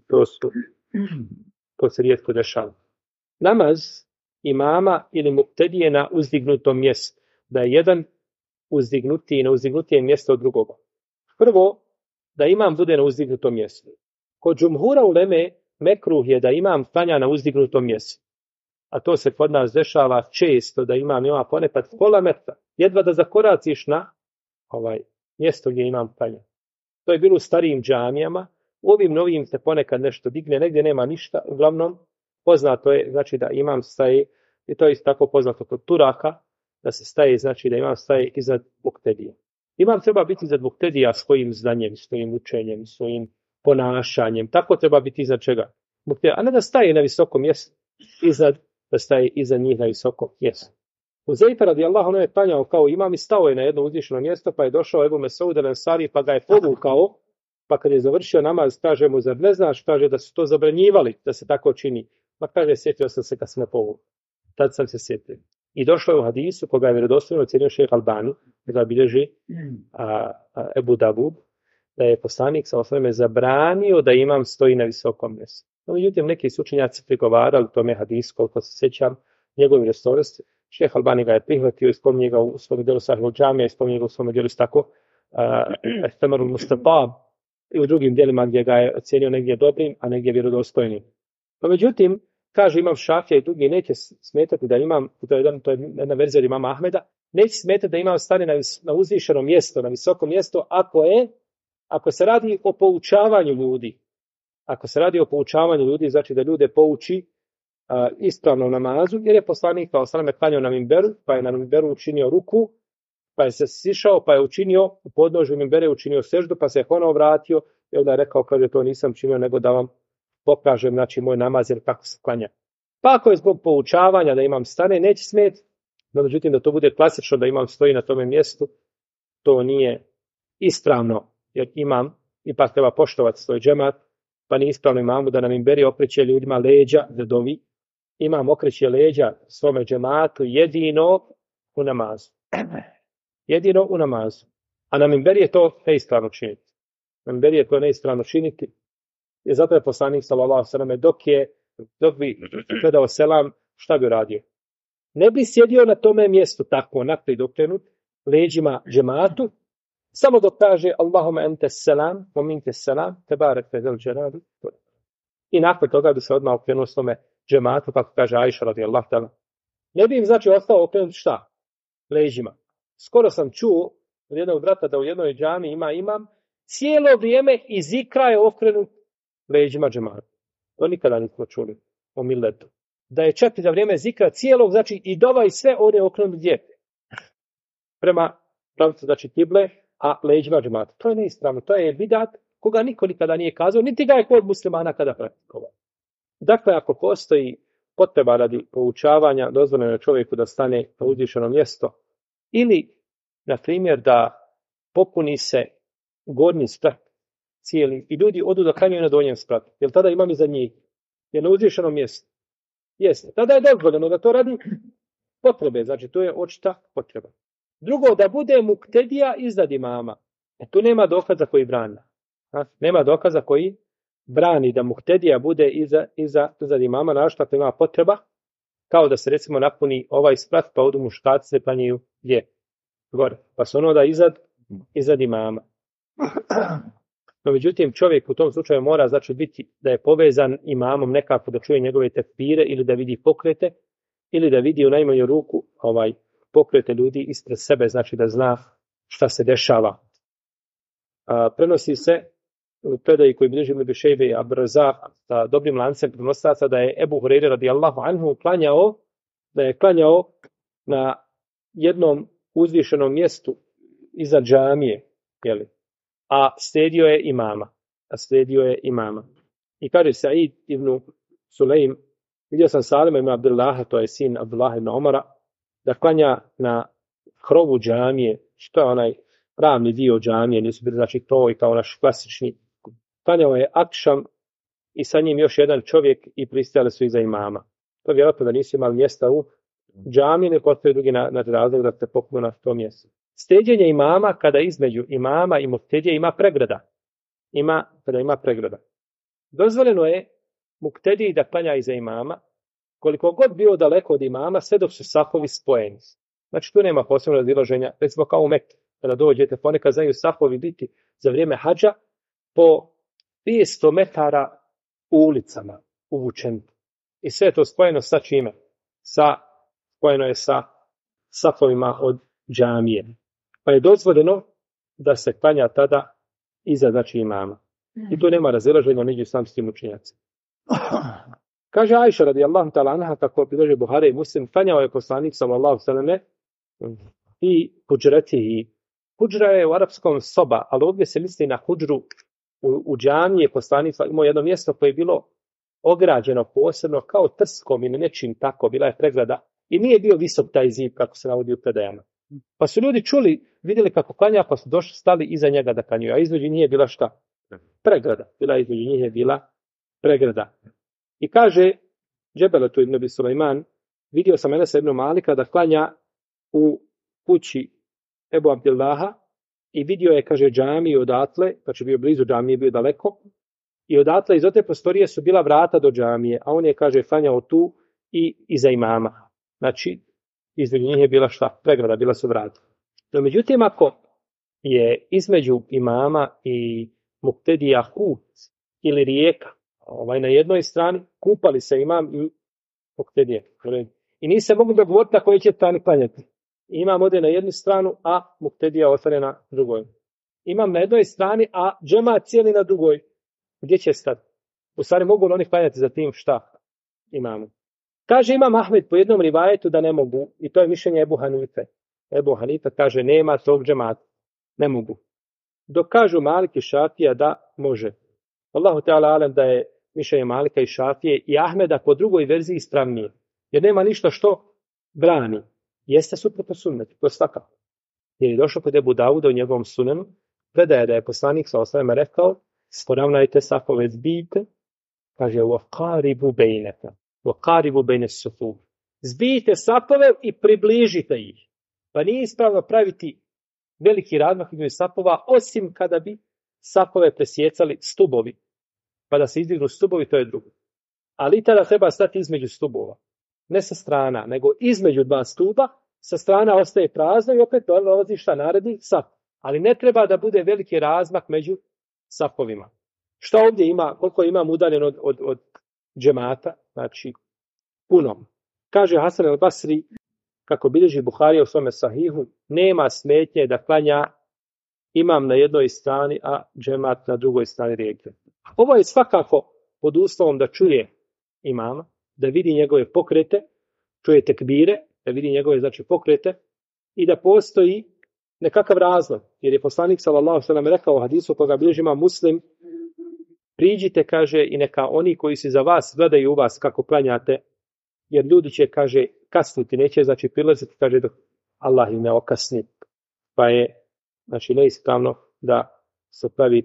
to se rijetko dešava. Namaz imama ili muktedije na uzdignutom mjestu. Da je jedan uzdignutiji na uzdignutije mjesto od drugoga. Prvo, da imam bude na uzdignutom mjestu. Kod džumhura uleme mekruh je da imam klanja na uzdignutom mjestu. A to se kod nas dešava često, da imam ponekad pola metra. Jedva da zakoraciš na mjesto gdje imam klanja. To je bilo u starijim džamijama. U ovim novim se ponekad nešto digne, negdje nema ništa. Uglavnom, poznato je, znači, da imam staje, i to je isto tako poznato kod Turaka, da se staje, znači da imam staje iznad muktedija. Imam treba biti iznad muktedija svojim znanjem, svojim učenjem, svojim ponašanjem. Tako treba biti iznad čega? Muktedija, a ne da staje na visokom mjestu, da staje iznad njih na visokom mjestu. Huzeyfe radijallahu anhu je klanjao kao imam i stao je na jedno uzvišeno mjesto, pa je došao Ebu Mesaud el-Ensari, pa ga je povukao, pa kad je završio namaz, kaže mu, zar ne znaš, kaže da su to zabranjivali, da se tako čini. Pa kaže, sjetio sam se kad sam me povukao. Tad sam se sjetio. I došlo je u hadisu, koga je vjerodostojno ocenio šejh Albani, da bilježi Ebu Davud, da je poslanik sa osnovime zabranio da imam stoji na visokom mjestu. No, međutim, neki su učenjaci prigovarali tome hadisu, koliko se sjećam, njegovim restornosti. Šejh Albani ga je prihvatio i spominje ga u svom djelu Sahihul Džamija i spominje ga u svom djelu tako Efemerul Mustatab i u drugim djelima gdje ga je ocenio negdje dobrim, a negdje vjerodostojnim. No, međutim, kaže imam Šafija i drugi, neće smetati da imam, to je jedna verzija imama Ahmeda, neće smetati da imam stane na uzvišeno mjesto, na visoko mjesto, ako se radi o poučavanju ljudi. Ako se radi o poučavanju ljudi, znači da ljude pouči ispravno namazu, jer je poslanik kao salame klanjao na minberu, pa je na minberu učinio ruku, pa je se sišao, pa je učinio u podnožju minbere, učinio seždu, pa se je ponovo vratio i onda je rekao, kaže, to nisam činio, nego da vam pokažem, znači, moj namaz, jer kako se klanja. Pa ako je zbog poučavanja da imam stane, neće smeti, no međutim da to bude klasično, da imam stoji na tome mjestu, to nije ispravno, jer imam, ipak treba poštovati svoj džemat, pa nije ispravno imamu da nam minberi okreće ljudima leđa, redovi, imam okreće leđa svome džematu jedino u namazu. Jedino u namazu. A na minberi je to neispravno činiti. Na minberi je to neispravno činiti. I zato je poslanik sallallahu alejhi ve selleme dok bi predao selam, šta bi radio? Ne bi sjedio na tome mjestu tako naprijed okrenut leđima džematu, samo dok kaže Allahumma ente selam, wa minke selam, tebarek zel dželali. I nakon toga bi se odmah okrenuo svome džematu, kako kaže Ajša radijallahu ta'ala. Ne bi im, znači, ostao okrenut šta? Leđima. Skoro sam čuo od jednog brata da u jednoj džami imam cijelo vrijeme iz ikra je okrenut leđima džemata. To nikada nismo čuli o milletu. Da je čak za vrijeme zikra cijelog, znači i dova i sve on je okrenut gdje? Prema pravcu, znači kible, a leđima džemata. To je neispravno, to je bidat koga niko nikada nije kazao, niti ga je kod muslimana kada praktikovao. Dakle, ako postoji potreba radi poučavanja, dozvoljeno je čovjeku da stane na uzvišeno mjesto ili, na primjer, da popuni se gornji sprat cijeli i ljudi odu da klanjaju na donjem spratu. Jer tada imam iza njih. Je na uzvišenom mjestu. Jeste. Tada je dozvoljeno da to radi potrebe. Znači, to je očita potreba. Drugo, da bude muktedija iznad imama. Tu nema dokaza koji brani. Nema dokaza koji brani da muktedija bude iznad imama, našto ako ima potreba, kao da se recimo napuni ovaj sprat, pa odu muškarci se klanjaju gdje? Gore. Pa su ono da iznad imama. No, međutim, čovjek u tom slučaju mora, znači, biti da je povezan imamom nekako, da čuje njegove tekbire ili da vidi pokrete, ili da vidi u najmanju ruku pokrete ljudi ispred sebe, znači da zna šta se dešava. Prenosi se u predaji koji bilježi Ibn Šejbe i Abdurrazak sa dobrim lancem prenosilaca da je Ebu Hurajra radijallahu anhu klanjao na jednom uzvišenom mjestu iza džamije, a slijedio je imama. I kaže Sa'id ibn Sulejm, vidio sam Salima ibn Abdullaha, to je sin Abdullah ibn Omara, da klanja na krovu džamije, što je onaj ravni dio džamije, nisu bili znači to i kao naš klasični. Klanjao je akšam i sa njim još jedan čovjek i pristajali su iza imama. To vjerojatno da nisu imali mjesta u džamiji, ne postoji drugi na razlog da se popnu na to mjesto. Steđenje imama kada između imama i muktedije ima pregrada. Kada ima pregrada. Dozvoljeno je muktediji da klanja iza imama, koliko god bilo daleko od imama, sve dok su safovi spojeni. Znači tu nema posebno razilaženja. Recimo kao u Mekke, kada dođete, ponekad znaju safovi biti za vrijeme hadža po 500 metara u ulicama uvučeni. I sve je to spojeno sa čime? Spojeno je sa safovima od džamije. Pa je dozvoljeno da se klanja tada iza znači imama. I tu nema razilaženja među islamskim učenjacima. Kaže Ajša radijallahu ta'ala anha, kako bilježi Buhari i Muslim, klanjao je poslanik sallallahu alejhi i hudžretihi. Hudžra je u arapskom soba, ali ovdje se misli na hudžru u džamiji. Poslanik imao jedno mjesto koje je bilo ograđeno posebno kao trskom ili nečim tako, bila je pregrada i nije bio visok taj zid kako se navodi u predajama. Pa su ljudi čuli, vidjeli kako klanja, pa su došli, stali iza njega da klanjaju, a između njih je bila šta? Pregrada. Između njih je bila pregrada. I kaže Džebeletu ibn Abi Sulejman, vidio sam Enesa ibn Malika da klanja u kući Ebu Abdillaha i vidio je, kaže, džamiju odatle, znači bio blizu džamije, bio daleko, i odatle iz te prostorije su bila vrata do džamije, a on je, kaže, klanjao tu i iza imama. Znači, između njih je bila šta? Pregrada, bila su vrata. No, međutim, ako je između imama i muktedija kut ili rijeka, na jednoj strani kupali se imam i muktedije. I nisu se mogli dogovoriti na kojoj će strani klanjati. Imam ode na jednu stranu, a muktedija ostane na drugoj. Imam na jednoj strani, a džemat cijeli na drugoj. Gdje će stati? U stvari mogu li oni klanjati za tim šta imamo? Kaže Imam Ahmed po jednom rivajetu da ne mogu, i to je mišljenje Ebu Hanife. Ebu Hanife kaže nema tog džemata. Ne mogu. Dok kažu Malik i Šafija da može. Allahu Teala alem da je mišljenje Malika i Šafije i Ahmeda po drugoj verziji ispravnije. Jer nema ništa što brani. Jeste suprotno sunnetu, to je svakako. Jer je došlo kod Ebu Davuda u njegovom sunenu, predaje da je poslanik sa osnovima rekao, poravnajte safove, zbijte, kaže, وَقَارِبُ بَيْنَكَ وَقَارِبُ بَيْنَ السُّفُوفِ. Zbijte safove i približite ih. Pa nije ispravno praviti veliki razmak između safova, osim kada bi safove presjecali stubovi. Pa da se izdignu stubovi, to je drugo. Ali tada treba stati između stubova. Ne sa strana, nego između dva stuba, sa strana ostaje prazno i opet dolazi šta naredi saf. Ali ne treba da bude veliki razmak među safovima. Šta ovdje ima, koliko imam udaljen od džemata, znači puno. Kaže Hasan el-Basri, kako bilježi Buharija u svome sahihu, nema smetnje da klanja imam na jednoj strani, a džemat na drugoj strani rijeke. Ovo je svakako pod uslovom da čuje imama, da vidi njegove pokrete, čuje tekbire, da vidi njegove znači pokrete i da postoji nekakav razlog. Jer je poslanik sallallahu alejhi ve sellem rekao u hadisu koga bilježi Imam Muslim, priđite, kaže, i neka oni koji se za vas gledaju u vas kako klanjate, jer ljudi će, kaže, kasniti, neće znači prilaziti, kaže, dok Allah im ne okasni. Pa je, znači, neispravno da se pravi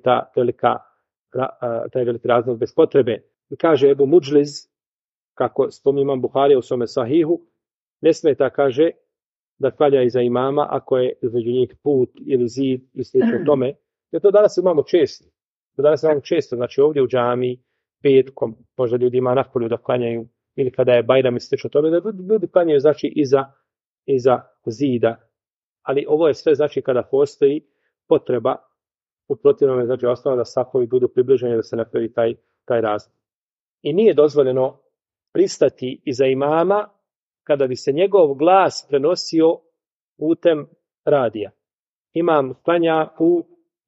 taj veliki razlog bez potrebe. I kaže Ebu Muđliz, kako spominje Imam Buharija u svome sahihu, ne smeta, kaže, da klanja iza imama ako je između njih put ili zid i slično tome. Jer to danas imamo često. Znači ovdje u džamiji, petkom, možda ljudi ima napolju da klanjaju, ili kada je Bajram i slično tome, da ljudi klanjaju znači iza zida. Ali ovo je sve znači kada postoji potreba, u protivnom je znači osnova da safovi budu približeni, da se napravi taj razlog. I nije dozvoljeno pristati iza imama kada bi se njegov glas prenosio putem radija. Imam klanja u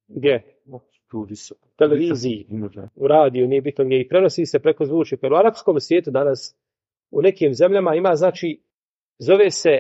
televiziji, u radiju, nije bitno gdje, i prenosi se preko zvučnika. U arapskom svijetu danas u nekim zemljama ima, znači, zove se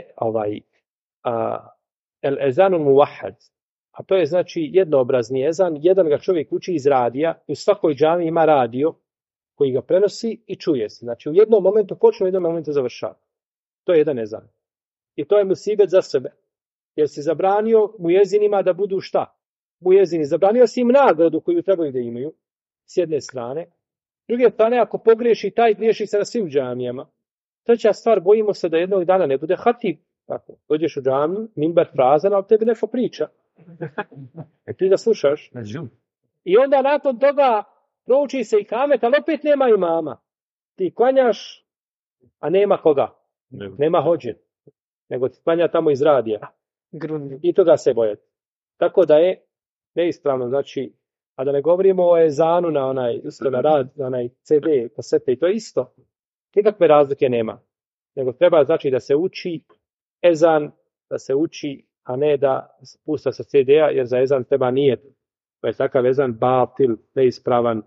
el ezanul muvahad, a to je znači jednoobrazni ezan, jedan ga čovjek uči iz radija, u svakoj džami ima radio koji ga prenosi i čuje se. Znači u jednom momentu počne, u jednom momentu završava. To je jedan ezan. I to je musibet za sebe. Jer si zabranio mujezinima da budu šta? Mujezini. Zabranio si im nagradu koju trebaju da imaju. S jedne strane. S druge strane, ako pogriješi, taj griješi se na svim džamijama. Treća stvar, bojimo se da jednog dana ne bude hatib. Tako, dođeš u džamiju, mimbar prazan, ali tebi neko priča. Ti da slušaš. I onda nakon toga prouči se i kamet, ali opet nema imama. Ti klanjaš, a nema koga. Nema hođe. Nego ti klanja tamo iz radija. I toga se boje. Tako da je neispravno, znači, a da ne govorimo o ezanu na onaj CD, kasete, i to je isto. Nikakve razlike nema. Nego treba, znači, da se uči ezan, da se uči, a ne da se pusta sa CD-a, jer za ezan treba nijet. To je takav ezan batil, neispravan.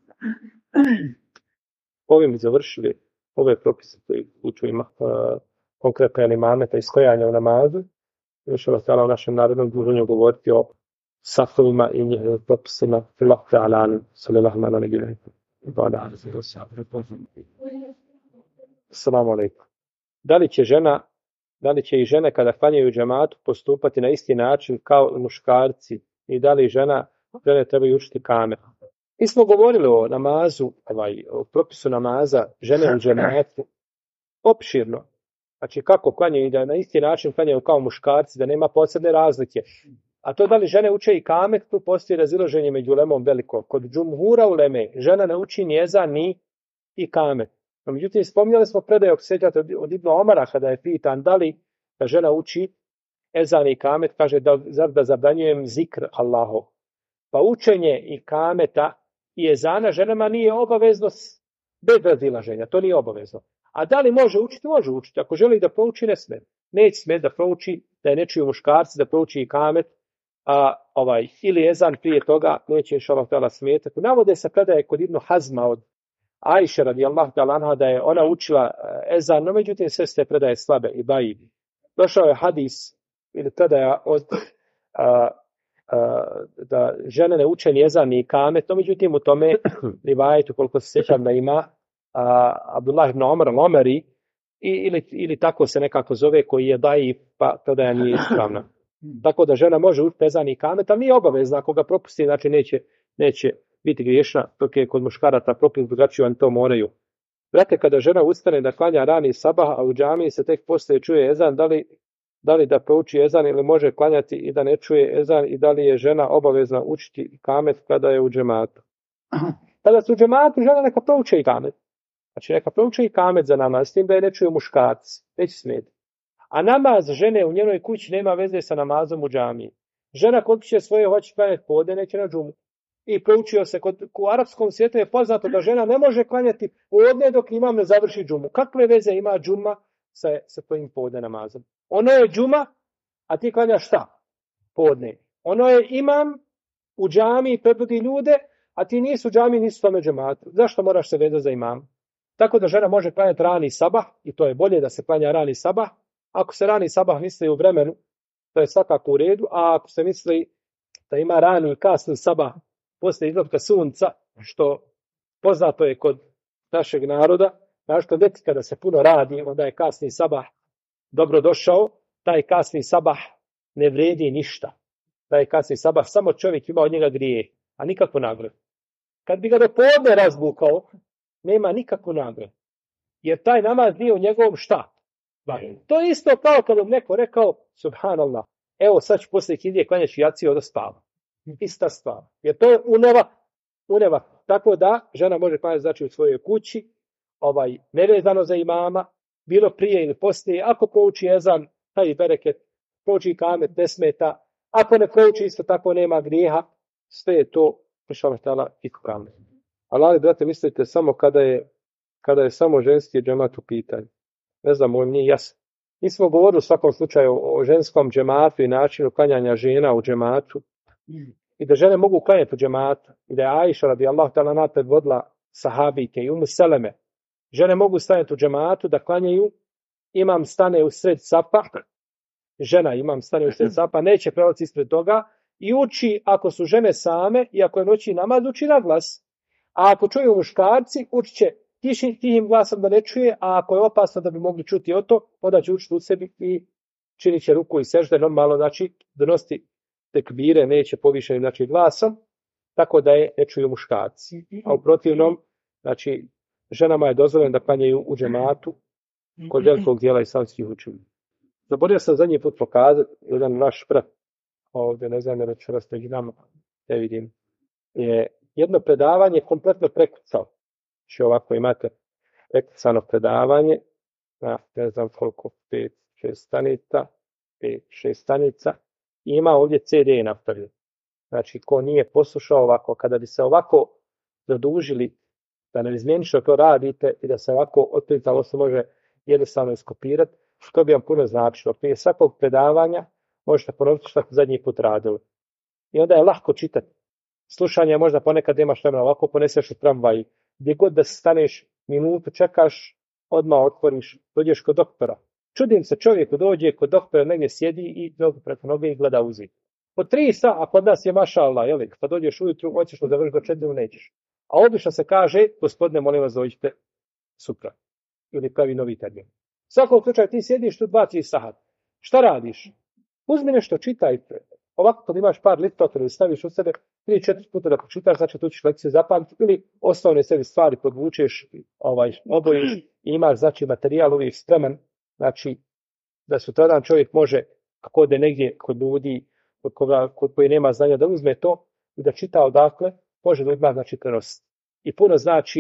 Ovim bi završili ove propise koji uču ima konkretno imameta i skojanja u namazu. Još Allah ta'ala u našem narodnom druženju govoriti o safovima i njihovim propisima. Filah ta'ala, sallallahu ala nebina. Assalamu alaikum. Da li će i žene kada klanjaju džematu postupati na isti način kao i muškarci i da li žene trebaju učiti kamet? Mi smo govorili o namazu, o propisu namaza žene u džematu opširno. Znači kako klanjaju i da na isti način klanjaju kao muškarci, da nema posebne razlike. A to da li žene uče i kamet, tu postoji razilaženje među ulemom veliko. Kod džumhura uleme žena ne uči ni ezan ni i kamet. No, međutim, spominjali smo predaj od Ibn Omara kada je pitan da li da žena uči ezan i kamet, kaže da zabranjujem zikr Allahov. Pa učenje i kameta i ezana ženama nije obavezno bez razilaženja, to nije obavezno. A da li može učiti? Može učiti. Ako želi da prouči, ne sme. Neće sme da prouči, da je ne čuju muškarci, da prouči i kamet, ili ezan prije toga, neće inšallah ta'ala smetati. Navode se predaje kod Ibn Hazma od Ajše radijallahu ta'ala anha da je ona učila ezan, no međutim sve ste predaje slabe i bajivi. Došao je hadis ili predaja od da žene ne uče ni ezan ni kamet, no međutim u tome rivajetu, koliko se sjećam da ima Abdullah ibn Omar al-Omari ili tako se nekako zove, koji je daji, pa predaja nije ispravna. Tako da žena može učiti ezan i kamet, ali nije obavezna, ako ga propusti, znači neće biti griješna, dok je kod muškaraca propis drugačiji, oni to moraju. Brate, kada žena ustane da klanja rani sabah, a u džamiji se tek poslije čuje ezan, da li da prouči ezan ili može klanjati i da ne čuje ezan, i da li je žena obavezna učiti kamet kada je u džematu? Kada su u džematu, žena neka prouči i kamet. Znači neka prouči i kamet za namaz, s tim da je ne čuje muškarci, neće smeti. A namaz žene u njenoj kući nema veze sa namazom u džamiji. Žena kod kuće svoje hoće klanjati podne, neće na džumu. I proučio se, u arapskom svijetu je poznato da žena ne može klanjati podne dok imam ne završi džumu. Kakve veze ima džuma sa tvojim podne namazom? Ono je džuma, a ti klanjaš šta? Podne. Ono je imam u džamiji, predvodi ljude, a ti nisu u džamiji, nisu tome džematu. Zašto moraš se vezati za imam? Tako da žena može klanjati rani sabah, i to je bolje da se klanja rani sabah. Ako se rani sabah misli u vremenu, to je svakako u redu, a ako se misli da ima rani i kasni sabah poslije izlaska sunca, što poznato je kod našeg naroda, našto ljeti kada se puno radi, onda je kasni sabah dobro došao, taj kasni sabah ne vredi ništa. Taj kasni sabah, samo čovjek ima od njega grije, a nikakvu nagradu. Kad bi ga do podne razbukao, nema nikakvu nagradu. Jer taj namaz nije u njegovom šta? To je isto kao kad bi neko rekao, subhanallah, evo sad ću poslije kindije klanjaći jaciju da spava. Ista stvar. Jer to je uneva. Tako da žena može klanjati znači u svojoj kući, nevezano za imama, bilo prije ili poslije. Ako prouči ezan, taj bereket, prouči kamet, ne smeta. Ako ne prouči, isto tako nema grijeha. Sve je to, inšallah ta'ala, ispravno. Ali, brate, mislite samo kada je samo ženski džemat u pitanju. Ne znam, ovo nije jasno. Mi smo govorili u svakom slučaju o ženskom džematu i načinu klanjanja žena u džematu. I da žene mogu klanjati u džematu. I da je Ajša radijallahu ta'ala anha predvodila sahabike i Seleme. Žene mogu staviti u džematu da klanjaju. Imam stane u sred sapa. Žena imam stane u sred sapa. Neće prelaziti ispred toga. I uči, ako su žene same i ako je noći namaz, uči na glas. A ako čuju muškarci, učit će tihim glasom da ne čuje, a ako je opasno da bi mogli čuti o to, onda će učiti u sebi i činit će ruku i sežde, normalno, znači, donosti tekbire, neće povišenim, znači, glasom, tako da je ne čuju muškarci. A u protivnom, znači, ženama je dozvoljeno da klanjaju u džematu kod velikog dijela islamskih učenja. Zaboravio sam zadnji put pokazati, jedan naš brat, ovdje, ne znam, večeras među nama, ne vidim, je jedno predavanje kompletno prekucao. Znači ovako imate prekucano predavanje, na ne znam koliko, 5-6 stanica, 5-6 stanica, i ima ovdje CD napravio. Znači, ko nije poslušao ovako, kada bi se ovako zadužili, da ne izmijeni što to radite i da se ovako otpritalo se može jednostavno iskopirati, što bi vam puno značilo. Prije svakog predavanja možete ponoviti što ste zadnji put radili. I onda je lahko čitati. Slušanje možda ponekad nemaš vremena, ovako poneseš u tramvaj. Gdje god da staneš, minutu čekaš, odmah otvoriš, dođeš kod doktora. Čudim se, čovjeku dođe kod doktora, negdje sjedi i nogu preko noge i gleda u zid. Po 3 sata, a kod nas je mašallah, pa dođeš ujutru, hoćeš da završi do 4, nećeš. A obično se kaže, gospodine, molim vas, dođite sutra. Ili pravi novi termin. U svakom slučaju ti sjediš tu 2-3 sata. Šta radiš? Uzmi nešto, čitaj. Ovako kad imaš par literatura ili staviš u sebe 3-4 puta da počitaš, znači tu ćeš lekciju zapamtiti ili osnovne sebi stvari podvučeš, obojiš i imaš znači materijal uvijek spreman, znači da sutradan čovjek može, kako ode negdje kod ljudi, kod koji nema znanja, da uzme to i da čita odakle, može da ima znači prenositi. I puno znači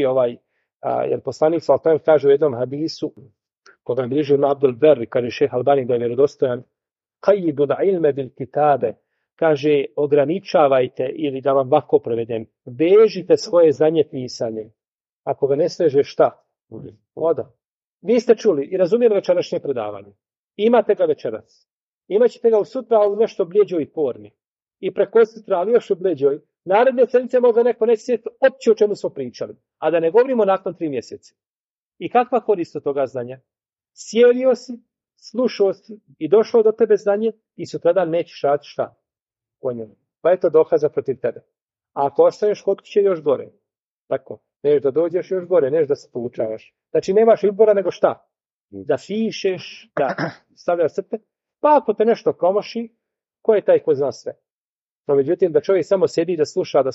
jer poslanik sallallahu kaže u jednom hadisu, koga je bliži Abdul Berri, kaže šejh Albani da je vjerodostojan, qayyidul ilme bil kitabe, kaže ograničavajte, ili da vam ovako prevedem, vežite svoje znanje pisanjem. Ako ga ne sveže, šta? Voda. Vi ste čuli i razumijeli večerašnje predavanje. Imate ga večeras. Imaćete ga u sutra, ali nešto bljeđoj i porni. I preko sutra, ali još u bljeđoj. Naredne sedmice možda neko neće sjetiti opće o čemu smo pričali. A da ne govorimo nakon 3 mjeseca. I kakva korist od toga znanja? Sjelio si, slušao si i došlo do tebe znanje i sutradan nećeš raditi šta? Po njemu. Pa je to dokaza protiv tebe. A ako ostaneš kod kuće još gore. Tako. Neš da dođeš još gore, neš da se poučavaš. Znači nemaš izbora nego šta? Da pišeš, da stavljaš crte. Pa ako te nešto promaši, ko je taj ko zna sve? No međutim, da čovjek samo sjedi da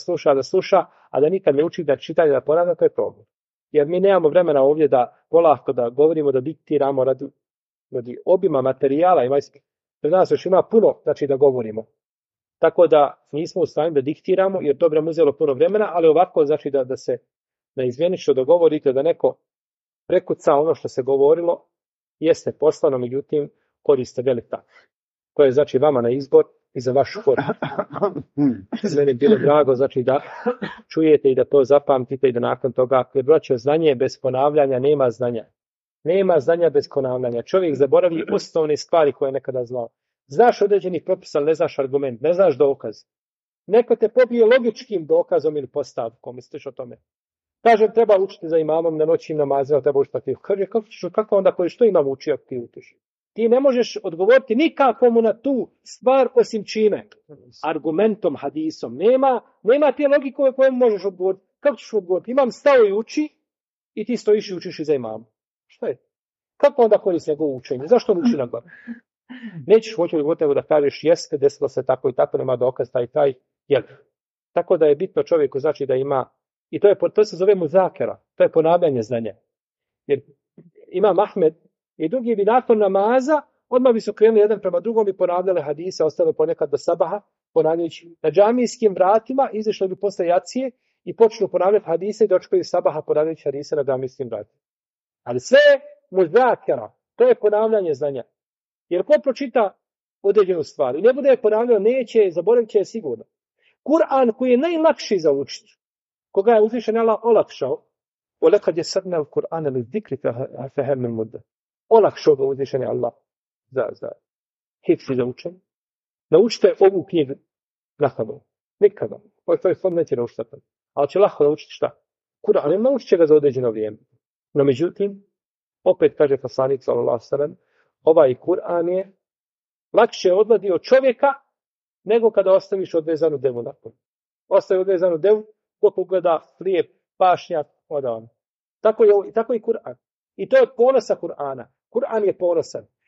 sluša, a da nikad ne uči da čita i da ponavlja, to je problem. Jer mi nemamo vremena ovdje da polako da govorimo, da diktiramo radi obima materijala. Pred nas još ima puno, znači da govorimo. Tako da nismo u stanju da diktiramo, jer to bi nam uzelo puno vremena, ali ovako znači da se ne izmijeni što dogovorite, da neko prekuca ono što se govorilo, jeste poslano, međutim, koriste velika. To je znači vama na izbor i za vašu korist. Meni bilo drago, znači da čujete i da to zapamtite i da nakon toga, jer braćo, znanje bez ponavljanja nema znanja. Nema znanja bez ponavljanja. Čovjek zaboravi osnovne stvari koje je nekada znao. Znaš određeni propis, ali ne znaš argument, ne znaš dokaz. Neko te pobije logičkim dokazom ili postavkom, misliš o tome. Kažem, treba učiti za imamom na noćnim namazima, treba učiti. Kaže, kako onda koji što imam uči ako ti utiš? Ti ne možeš odgovoriti nikako mu na tu stvar osim čime? Argumentom, hadisom. Nema te logike koje možeš odgovoriti. Kako ćeš odgovoriti? Imam stao i uči i ti stojiš i učiš i za imamom. Što je? Kako onda koristi njegovo učenje? Zašto on uči na glavu? Nećeš hoći gotovo da kažeš jeste, desilo se tako i tako, nema dokaz taj, jel? Tako da je bitno čovjeku znači da ima, i to se zove muzakera, to je ponavljanje znanja. Jer Imam Ahmed i drugi bi nakon namaza, odmah bi su krenuli jedan prema drugom i ponavljali hadise, ostale ponekad do sabaha, ponavljajući na džamijskim vratima, izišli bi posle jacije i počnu ponavljati hadise i dočekaju sabaha ponavljajući hadise na džamijskim vratima. Ali sve muzakera, to je ponavljanje znanja. Jer ko pročita određenu stvar i ne bude ponavljao, neće, zaboravit će je sigurno. Kur'an koji je najlakši za učiti, koga je uzvišen Allah olakšao, olekad je sadna u Kur'an ili zikri fehemil mudda. Olakšao ga uzvišen Allah za hifzi za učenje. Naučite ovu knjigu nakon. Nikada. To je fond neće naučiti. Ali će lahko naučiti šta? Kur'an ne naučit će ga za određeno vrijeme. No međutim, opet kaže poslanik sallallahu alejhi ve sellem, ovaj Kur'an je lakše odvadi od čovjeka nego kada ostaviš odvezanu devu nakon. Ostavi odvezanu devu, ko pogleda lijep pašnjak, odan. Tako i Kur'an. I to je od ponosa Kur'ana. Kur'an je ponosan.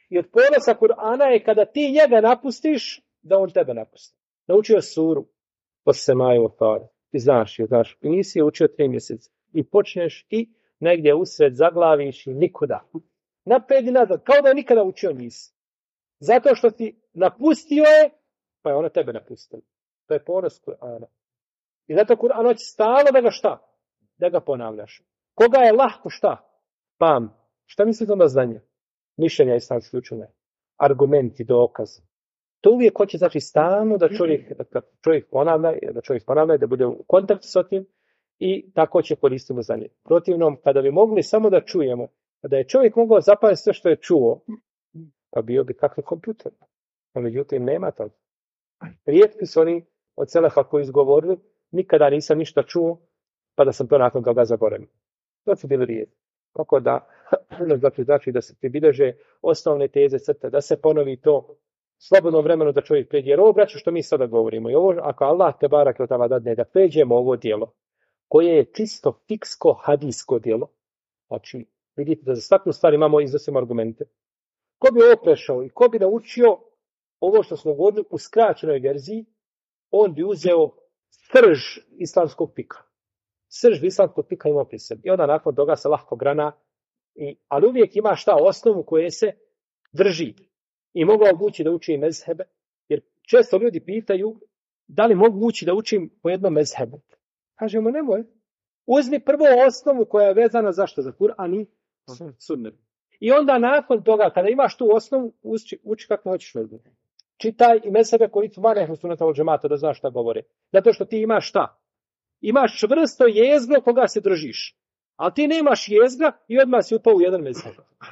I od ponosa Kur'ana je kada ti njega napustiš, da on tebe napusti. Naučio suru, Os-semaju Tariq. Ti znaš je, znaš. I nisi je učio 3 mjeseca. I počneš i negdje usred zaglaviš i nikuda. Napred i nazad, kao da je nikada učio nisi. Zato što ti napustio je, pa je ona tebe napustila. To je ponos Kur'ana. I zato Kur'an hoće stalno da ga šta? Da ga ponavljaš. Koga je lahko šta? Šta mislite onda znanje? Mišljenja islamskih učenjaka. Argumenti, dokazi. To uvijek hoće, znači, stalno da čovjek ponavlja, da bude u kontaktu s tim i tako će koristiti znanje. Protivnom, kada bi mogli samo da čujemo, kada je čovjek mogao zapamtiti sve što je čuo, pa bio bi kakav kompjuter. A međutim, nema toga. Rijetki su oni od selefa koji izgovorili, nikada nisam ništa čuo, pa da sam to nakon toga zaboravio. To su bili rijetki. Tako da, znači da se pribilježe osnovne teze crte, da se ponovi to slobodno vremenu da čovjek pređe. Jer ovo, braćo, što mi sada govorimo, i ovo, ako Allah te barak od tava dadne, da pređemo ovo djelo, koje je čisto fiksko hadijsko djelo, znači, vidite da za svaku stvar iznosimo argumente. Ko bi ovo prešao i ko bi naučio ovo što smo govorili u skraćenoj verziji, on bi uzeo srž islamskog fika. Srž islamskog fika ima pri sebi. I onda nakon toga se lahko grana, ali uvijek ima šta osnovu koje se drži. I mogu obući da učim mezhebe, jer često ljudi pitaju da li mogu ući da učim po jednom mezhebu. Kažemo, nemoj. Uzmi prvo osnovu koja je vezana zašto? Za Kur'an i sunnet. I onda nakon toga, kada imaš tu osnovu, uči kako hoćeš mezhebe. Čitaj i mezhebe koji su van ehlu sunneta wal džemata da znaš šta govore. Zato što ti imaš šta? Imaš čvrsto jezgro koga se držiš. Ali ti nemaš jezgra i odmah si upao u jedan mezheb.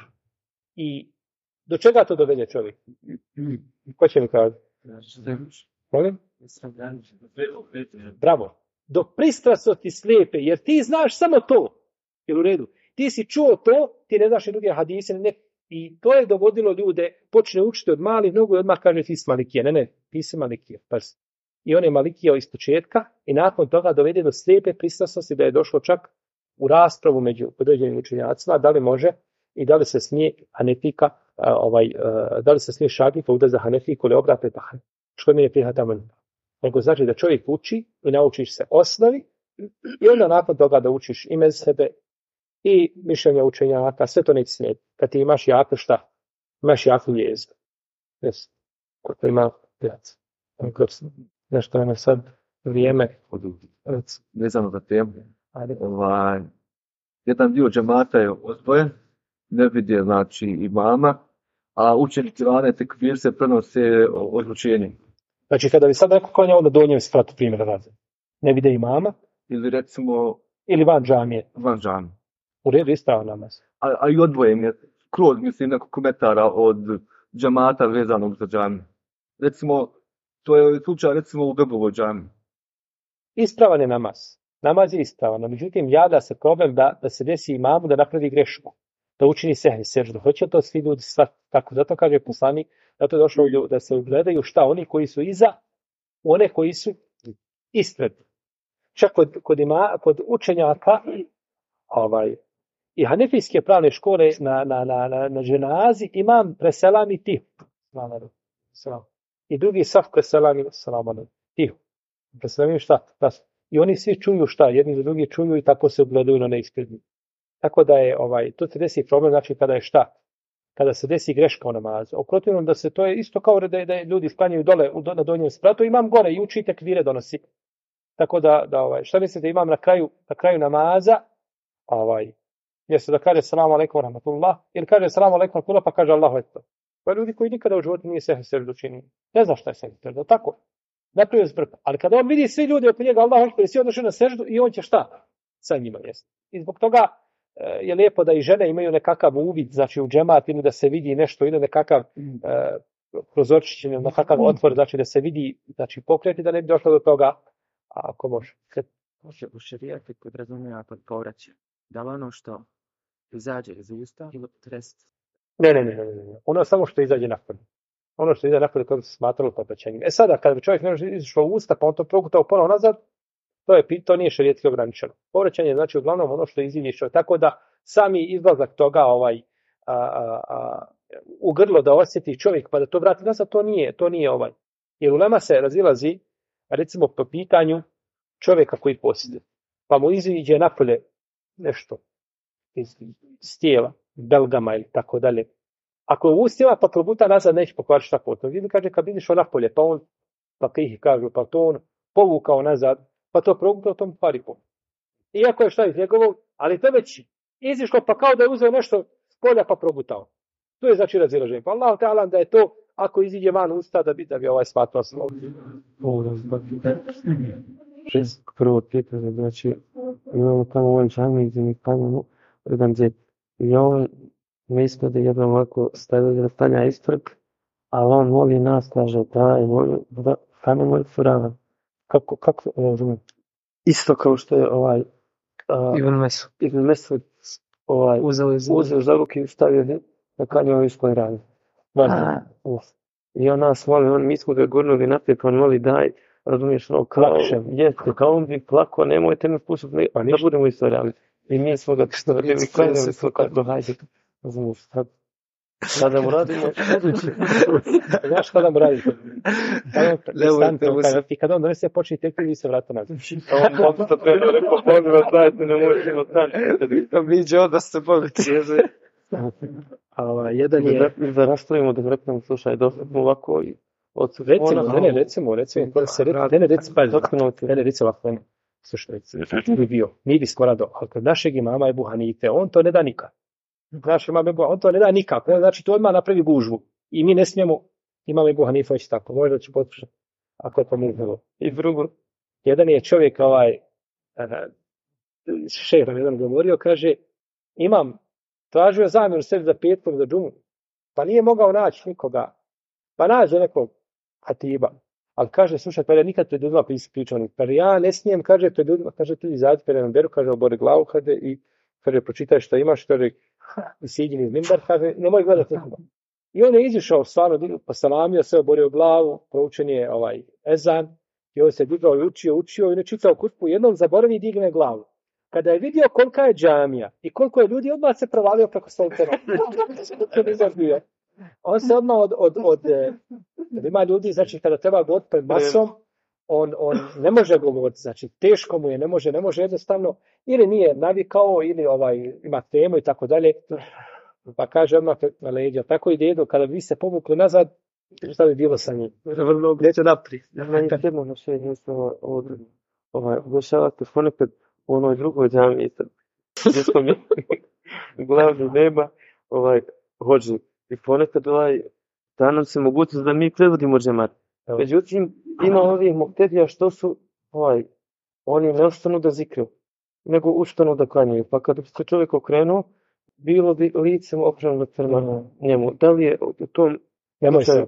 I do čega to dovede čovjek? Ko će mi kazati? Molim? Bravo. Do pristrasnosti slijepe, jer ti znaš samo to. Jel u redu? Ti si čuo to, ti ne znaš i druge hadise, i to je dovodilo ljude, počne učiti od malih nogu i odmah kaže ti si malikije. Ne, ti si malikije. I on je malikija iz početka i nakon toga dovede do slijepe pristrasnosti da je došlo čak u raspravu među određenim učenjacima, da li može i da li se smije Hanefika, da li se smije šagifa udati za Hanefiku ili obrate pa što mi ne prihvatamo. Nego znači da čovjek uči i naučiš se osnovi i onda nakon toga da učiš i mezhebe i mišljenja učenjaka, sve to neće smijeti. Kad ti imaš jako šta? Imaš jako jezdu. Yes. Koliko ima pjac. Nešto je sad vrijeme. Vezano za temu. Jedan dio džemata je odvojen, ne vidi znači imama, a učenici Lane tekbir se prenose odlučenje. Znači kada bi sad neko klanjao na donjem spratu primjera rade, ne vide imama, ili recimo ili van džamije. Van džamije. U redu ispravo namaz. A i odvojen je kroz, mislim, nekog komentara od džemata vezanog za džamiju. Recimo, to je slučaj recimo u Grbovoj džamiji. Ispravan je namaz. Namaz je ispravan. No, međutim, javlja se problem da se desi imamu da napravi grešku. Da učini sehvi seždu. Hoće to svi ljudi shvatiti tako. Zato kaže poslanik, zato je došlo da se ugledaju šta oni koji su iza, one koji su ispred. Čak kod učenjaka i hanefijske pravne škole na dženazi imam preselami tihu. I drugi saf preselami tihu. Preselami šta? I oni svi čuju šta? Jedni za drugi čuju i tako se ugledaju na neispredni. Tako da je, to se desi problem, znači kada je šta? Kada se desi greška u namazu. Oprotivno da se, to je isto kao da ljudi sklanjaju dole na donjem spratu, imam gore i uči tekvire donosi. Tako da šta mislite, imam na kraju namaza, jesu da kaže salamu alaikum wa rahmatullah, ili kaže salamu alaikum wa rahmatullah, pa kaže Allahu ekber. Pa ljudi koji nikada u životu nije sehvi seždu činio. Ne zna šta je sehvi seždu, tako? Napravio zbrka. Ali kada on vidi svi ljudi oko njega, Allahu ekber, svi odnošli na seždu i on će šta? Sa njima jest. I zbog toga je lijepo da i žene imaju nekakav uvid, znači u džemat, ili da se vidi nešto, ili nekakav prozorčić, ili nekakav otvor, znači da se vidi, znači pokreti, da ne bi došlo do toga, ako može. Može u šerijatu podrazumijeva pod povraćaj. Da li ono što izađe iz usta ili trest? Ne. Ono samo što izađe napolje. Ono što izađe napolje, to bi se smatralo povraćanjem. Sada, kada bi čovjek ne izašao u usta, pa on to progutao ponovo nazad, to nije šerijetski ograničeno. Povraćanje znači uglavnom ono što iziđe. Tako da sami izlazak toga u grlo da osjeti čovjek pa da to vrati nazad, to nije ovaj. Jer ulema se razilazi, recimo po pitanju čovjeka koji posjede. Pa mu iziđe napolje nešto iz tijela, belgama ili tako dalje. Ako je ustjela pa probuta nazad, neće pokvariti šta potom. Ili kaže kad vidiš napolje, pa on, pa krihi kažu, pa to on povukao nazad, pa to progutao tom pari po. Iako je šta iz njegovog, ali to već izišlo pa kao da je uzeo nešto s polja pa progutao. To je znači razilaženje. Pa Allah ta'ala da je to, ako iziđe van usta, da bi ovaj smatrao slovo. Prvo pitanje, znači, imamo tamo u ovom džami gdje mi klanjamo jedan djed. I on, mi smo da jednom ovako stavili da stanja ispred, a on moli nas, kaže, da kamo moli furava. Kako, razumijem? Isto kao što je Ibn Mesud uzeo za ruke i stavio na klanju ispod rane. I on nas moli, mi smo ga gurnuli naprijed, on moli daj, razumiješ, kao on bi plako, nemojte me pustiti, da budemo istorjali. I mi smo ga klanjali, smo kako hajde, razumiješ, sada mu radimo, znaš kada mu radite? I kada on donese počne tekli, vi se vrata nazad. On to treba rekao, pozdrav, dajte, ne možemo stati. To viđe onda se baviti. Jedan je... Da rastavimo, da reknemo, slušaj, dosadno ovako i recimo, slušaj, bi bio, mi bi skoro do, ali kod našeg imama Ebu Hanife, on to ne da nikad. Naš imam Ebu, on to ne da nikako, znači to odmah napravi gužvu. I mi ne smijemo, imam Ebu Hanife već tako, možda ću potpušati, ako je to možda. I drugo, jedan je čovjek, šejh nam jedan govorio, kaže, tražio zamjenu sebi za petkom za džumu, pa nije mogao naći nikoga, pa nađe nekog hatiba, ali kaže, slušaj, pa ja nikad pred ljudima pričao, pa ja ne smijem, kaže, pred ljudima, kaže, ti izađi pred Beru, kaže, obori glavu, kaže, i kaže, pročitaj što imaš, kaže, siđi iz mimbar, kaže, nemoj gledati nikoga. I on je izišao, stvarno, posalamio se, oborio glavu, proučen je ezan, i on se digao i učio i ne čitao kutbu, jednom zaboravi i digne glavu. Kada je vidio kolika je džamija i koliko je ljudi, odmah se provalio preko stolpera. On se odmah ima ljudi, znači kada treba govoriti pred masom, on ne može govoriti, znači teško mu je, ne može jednostavno, ili nije navikao, ili ima temu i tako dalje, pa kaže odmah na leđa. Tako i dedo, kada vi se povukli nazad, šta bi bilo sa njim? Vrlo gleće naprijed. Ja jedno na sve jednostavno oglašavate ponekad u onoj drugoj džami, gdje smo mi glavni nema, hođi. I ponekad da nam se mogućnost da mi predvodimo džemat. Međutim, ima ovih muktedija što su, oni ne ostanu da zikru, nego ustanu da klanjaju. Pa kada bi se čovjek okrenuo, bilo bi licem okrenuo prema njemu. Da li je u tom... Nemoj se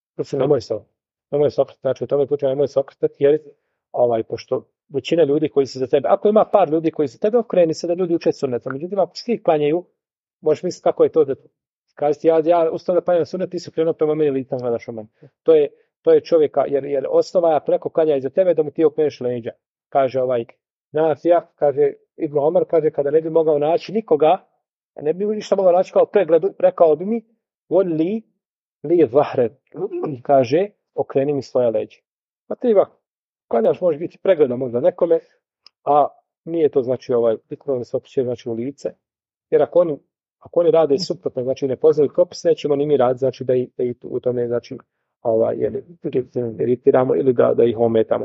okretati. Znači, u tome slučaju nemoj se okretati, jer pošto većina ljudi koji se za tebe, ako ima par ljudi koji se tebe, okreni se da ljudi uče sunnetom. Međutim, ako svi klanjaju, možeš misliti kako je to da kažete, ja ustavam da klanjam sunnet, ti se krenuo prema meni litam gledaš o meni. To je čovjeka, jer osnova je preko klanja iza tebe da mu ti okreneš leđa. Kaže Nafija, kaže Ibn Omar, kaže kada ne bi mogao naći nikoga, ne bi ništa mogao naći kao pregledu, rekao bi mi, li zahre, kaže, okreni mi svoje leđe. Pa ti klanjaš može biti pregledom možda nekome, a nije to znači likno se opće znači u lice, jer ako oni rade suprotno, znači ne poznaju propis, nećemo ni mi raditi, znači da i u tome znači iritiramo ili da ih ometamo.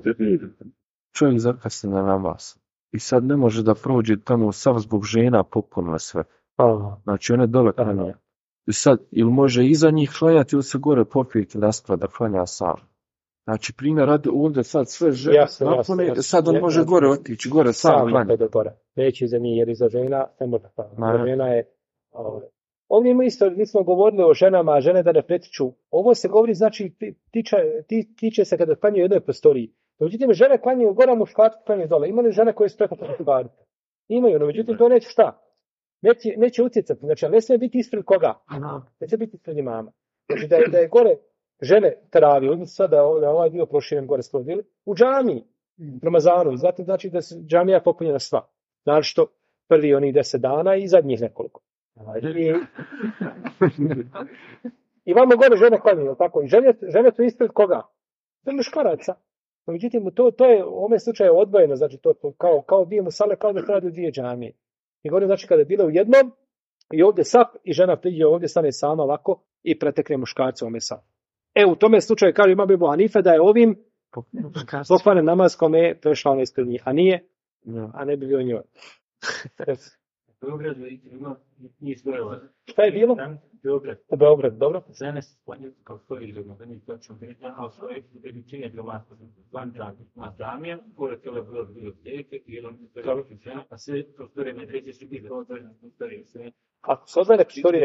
Čovjek zakasni na namaz i sad ne može da prođe tamo sav zbog žena potpuno sve. Znači one dole klanja. I sad ili može iza njih klanjati ili se gore popijeti naspred da klanja sam. Znači primjer radi ovdje sad sve žene napune, sad on može gore otići, gore sam klanjati. Neće iza njih jer iza žena ne može klanjati. Žena je... Ovdje mi smo govorili o ženama, a žene da ne pretiču. Ovo se govori, znači, tiče se kada klanjaju u jednoj prostoriji. Međutim, žene klanjaju gore, muškarci klanjaju dole. Ima li žene koje su preko muškarca? Imaju, no međutim, to neće šta? Neće utjecati. Znači, ne smije biti ispred koga? Neće biti ispred imama. Znači, da je gore žene teravije, uzmite sad da ovaj dio proširen gore sklodili, u džamiji, Ramazanu, znači da se džamija popunjena sva. Znači, prvi onih 10 dana i zadnjih nekoliko. I vamo gore žene klanjaju, tako? I žene su ispred koga? To je muškaraca. No, međutim, to je u ovome slučaju odvojeno, znači to kao dvije musale, kao da radi dvije džamije. I govorim, znači kada je bilo u jednom, i ovdje sap, i žena priđe ovdje, stane sama ovako i pretekne muškarca ovome sap. U tome slučaju kaže Imam Ebu Hanife da je ovim pokvaren namaz kome prešla ona ispred njih, a nije, a ne bi bio njoj. Šta je bilo? U Beogradu, dobro. Žene su spoljne kao svoje ljudima, da nije točno pitanje, ali svoje pribličenje džemata van džamija, pored toga bilo djeke, bilo žena, a sve prostore medreće su biti otvorene prostorije. Ako su odvojene prostorije,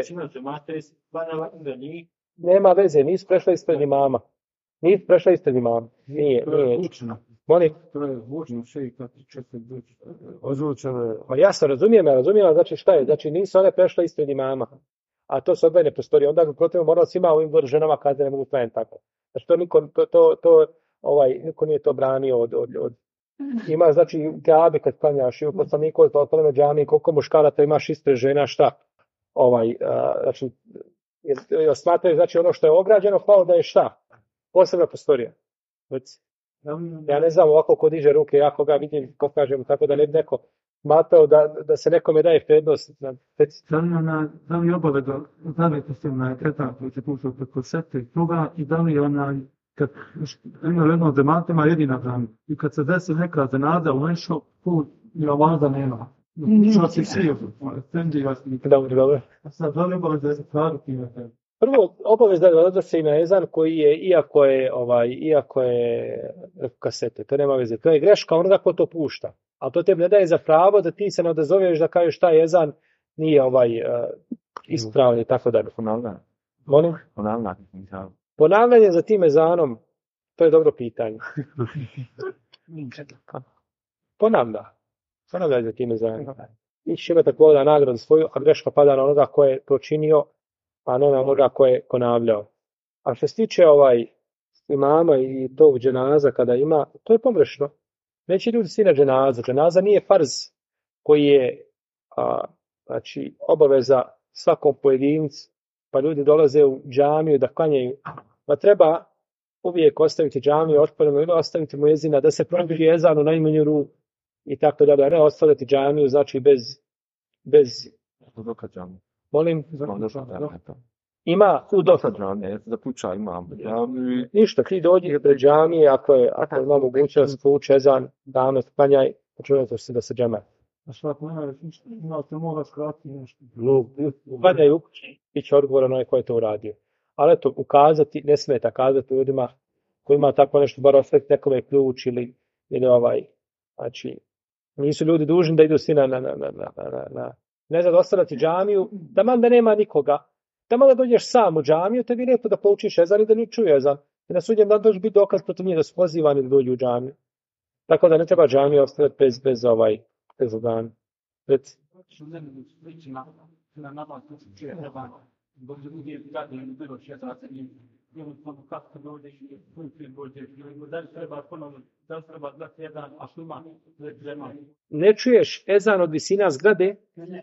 nema veze, nisu prešla ispred imama. Nisu prešla ispred imama. Nije. Molim? To je vučno sve i kad će se biti ozvučeno. Ma jasno, razumijem, znači šta je? Znači nisu one prešle ispred imama. A to su odvojene prostorije. Onda protiv moralo svima ovim ženama kazati ne mogu trajati tako. Znači to niko nije to branio od ima, znači, gabe kad klanjaš i u poslaniku od poslane džamije, koliko muškaraca imaš ispred žena, šta? Znači, smatraju, znači, ono što je ograđeno, kao da je šta? Posebna prostorija. Ja ne znam ovako ko diže ruke, ja koga vidim, ko kažem, tako da ne bi neko smatrao da se nekome daje prednost. Da li je obaveza, da li je na kretan koji se pušao preko sete toga i da li je kad ima jedno od zematima jedina džamija i kad se desi neka zenaza u nešto, tu namaza nema. Što se svi Dobro. Sad, da li je obaveza stvariti na tebe? Prvo, obaveza da odnose i na ezan koji je, iako je kasete, to nema veze. To je greška onoga ko to pušta. Ali to tebi ne daje za pravo da ti se ne odazoveš da kažeš taj ezan nije ispravan i tako dalje. Molim? Ponavljanje za tim ezanom, to je dobro pitanje. Ponavlja za tim ezanom. Ići ima tako da nagradu svoju, a greška pada na onoga ko je to činio, a ne na onoga ko je ponavljao. A što se tiče imama i tog dženaza kada ima, to je pogrešno. Neće ljudi svi na dženaza. Dženaza nije farz koji je znači, obaveza svakom pojedincu, pa ljudi dolaze u džamiju da klanjaju. Pa treba uvijek ostaviti džamiju otvorenu ili ostaviti muezina da se produži ezan u najmanju ruku i tako dalje. Ne ostaviti džamiju, znači bez molim, ima u dosta džamije, zaključa imam. Ništa, ti dođi pred džamije, ako ima mogućnost povući ezan, davno klanjaj, počujete se da se džama. A što ima se mora skratiti nešto? Gledaju, bit će odgovor onaj ko je to uradio. Ali eto, ne smeta kazati ljudima koji ima tako nešto, bar ostaviti nekome ključ ili znači, nisu ljudi dužni da idu svi ne znam, ostaviti džamiju, da nema nikoga. Da malo dođeš sam u džamiju, tebi je lijepo da poučiš ezan i da ni čuje ezan. I na sudnjem danu dođeš biti dokaz protiv njih da su pozivani da dođu u džamiju. Tako da ne treba džamiju ostaviti bez organa. Ne čuješ ezan od visina zgrade?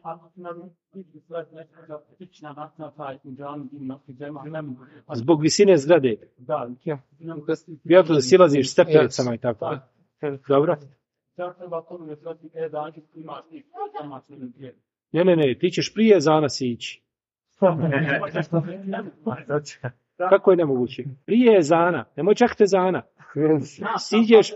Zbog visine zgrade? Vjerojatno da silaziš stepenicama i tako. Dobro? Ne, ti ćeš prije ezana sići. Kako je nemoguće? Prije ezana, nemoj čekati ezana. Siđeš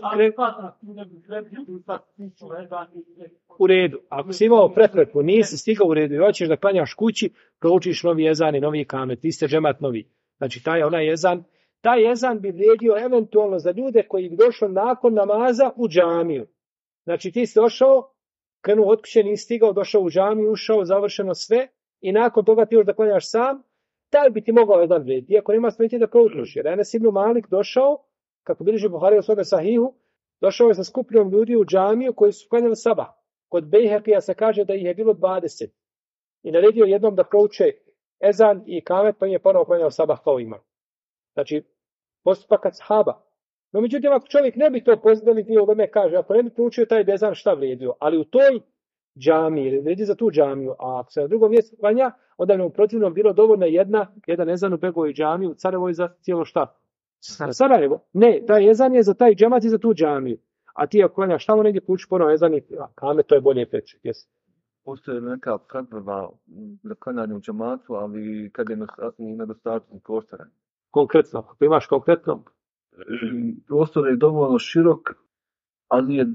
u redu. Ako si imao prepreku, nisi stigao u redu i hoćeš da klanjaš kući, proučiš novi ezan i novi kamet, ti ste džemat novi. Znači taj ezan bi vrijedio eventualno za ljude koji bi došli nakon namaza u džamiju. Znači ti si došao, krenuo od kuće, nisi stigao, došao u džamiju, ušao, završeno sve i nakon toga ti još da klanjaš sam, taj bi ti mogao ezan vrijediti. Iako nema smetnje da proučiš. Jer Enes ibn Malik došao, kako bilježi Buhari u svome sahihu, došao je sa skupinom ljudi u džamiju koji su klanjali sabah. Kod Bejhekija se kaže da ih je bilo 20. I naredio jednom da prouče ezan i kamet, pa im je ponovo klanjao sabah kao ima. Znači, postupak ashaba. No, međutim, ako čovjek ne bi to poznali, dio uleme kaže, ako ne bi proučio taj ezan, šta vrijedio? Ali u toj džamiji ili vredi za tu džamiju, a ako se na drugom mjestu klanja, onda bi mu protivno bilo dovoljno jedan ezan u Begovoj džamiji u Sarajevo za cijelo šta? Sarajevo. Ne, taj ezan je za taj džemat i za tu džamiju. A ti ako klanjaš tamo negdje kući ponovo ezan i kame, to je bolje peče. Yes. Postoje neka pravila za klanjanje u džematu, ali kad je nedostatak prostora. Konkretno, ako imaš konkretno, Prostor je dovoljno širok, ali je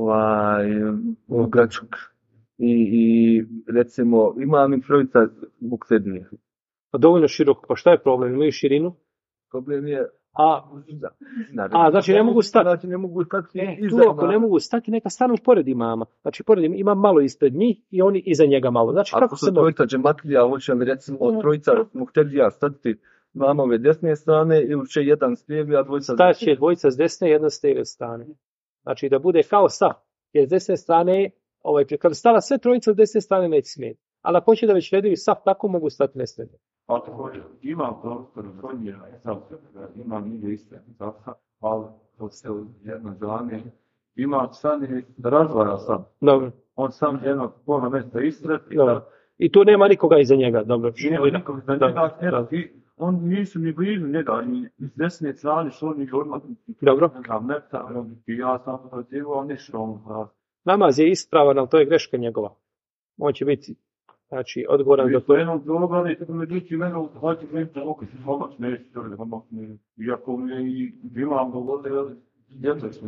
gačuk. I recimo, ima mi trojica muksedije. dovoljno široko, pa šta je problem? Imaju širinu? Problem je znači ne mogu stati. Znači ne mogu stati Tu ako ne mogu stati, neka stanu pored imama. Znači pored imam malo ispred njih i oni iza njega malo. Znači ako se trojica džematlija, hoće li recimo trojica muhtedija stati imamove desne strane ili će jedan s lijeve, a dvojica s desne? Staće dvojica s desne, jedna s lijeve strane. Znači da bude kao saf. Jer s desne strane, kada stala sve trojice s desne strane neće smijeti. Ali ako hoće da već reduju saf, tako mogu stati ne smijeti. Ako ima prostor, ima nije iste, ali to se u jednoj džamiji ima stani da razvara sam. Dobro. On sam jedno pola mjesta ispred i tu nema nikoga iza njega. Dobro. Nema nikoga iza njega. On nisu ni blizu njega, ni iz desne strane su oni odmah. Dobro. I ja sam pozivao ništa. Namaz je ispravan, ali to je greška njegova. On će biti odgovoran za to. Jednom drugom, međutim, mene uhoći da mogu se pomoći nešto, iako mi je i imam dovoljno, djeto smo.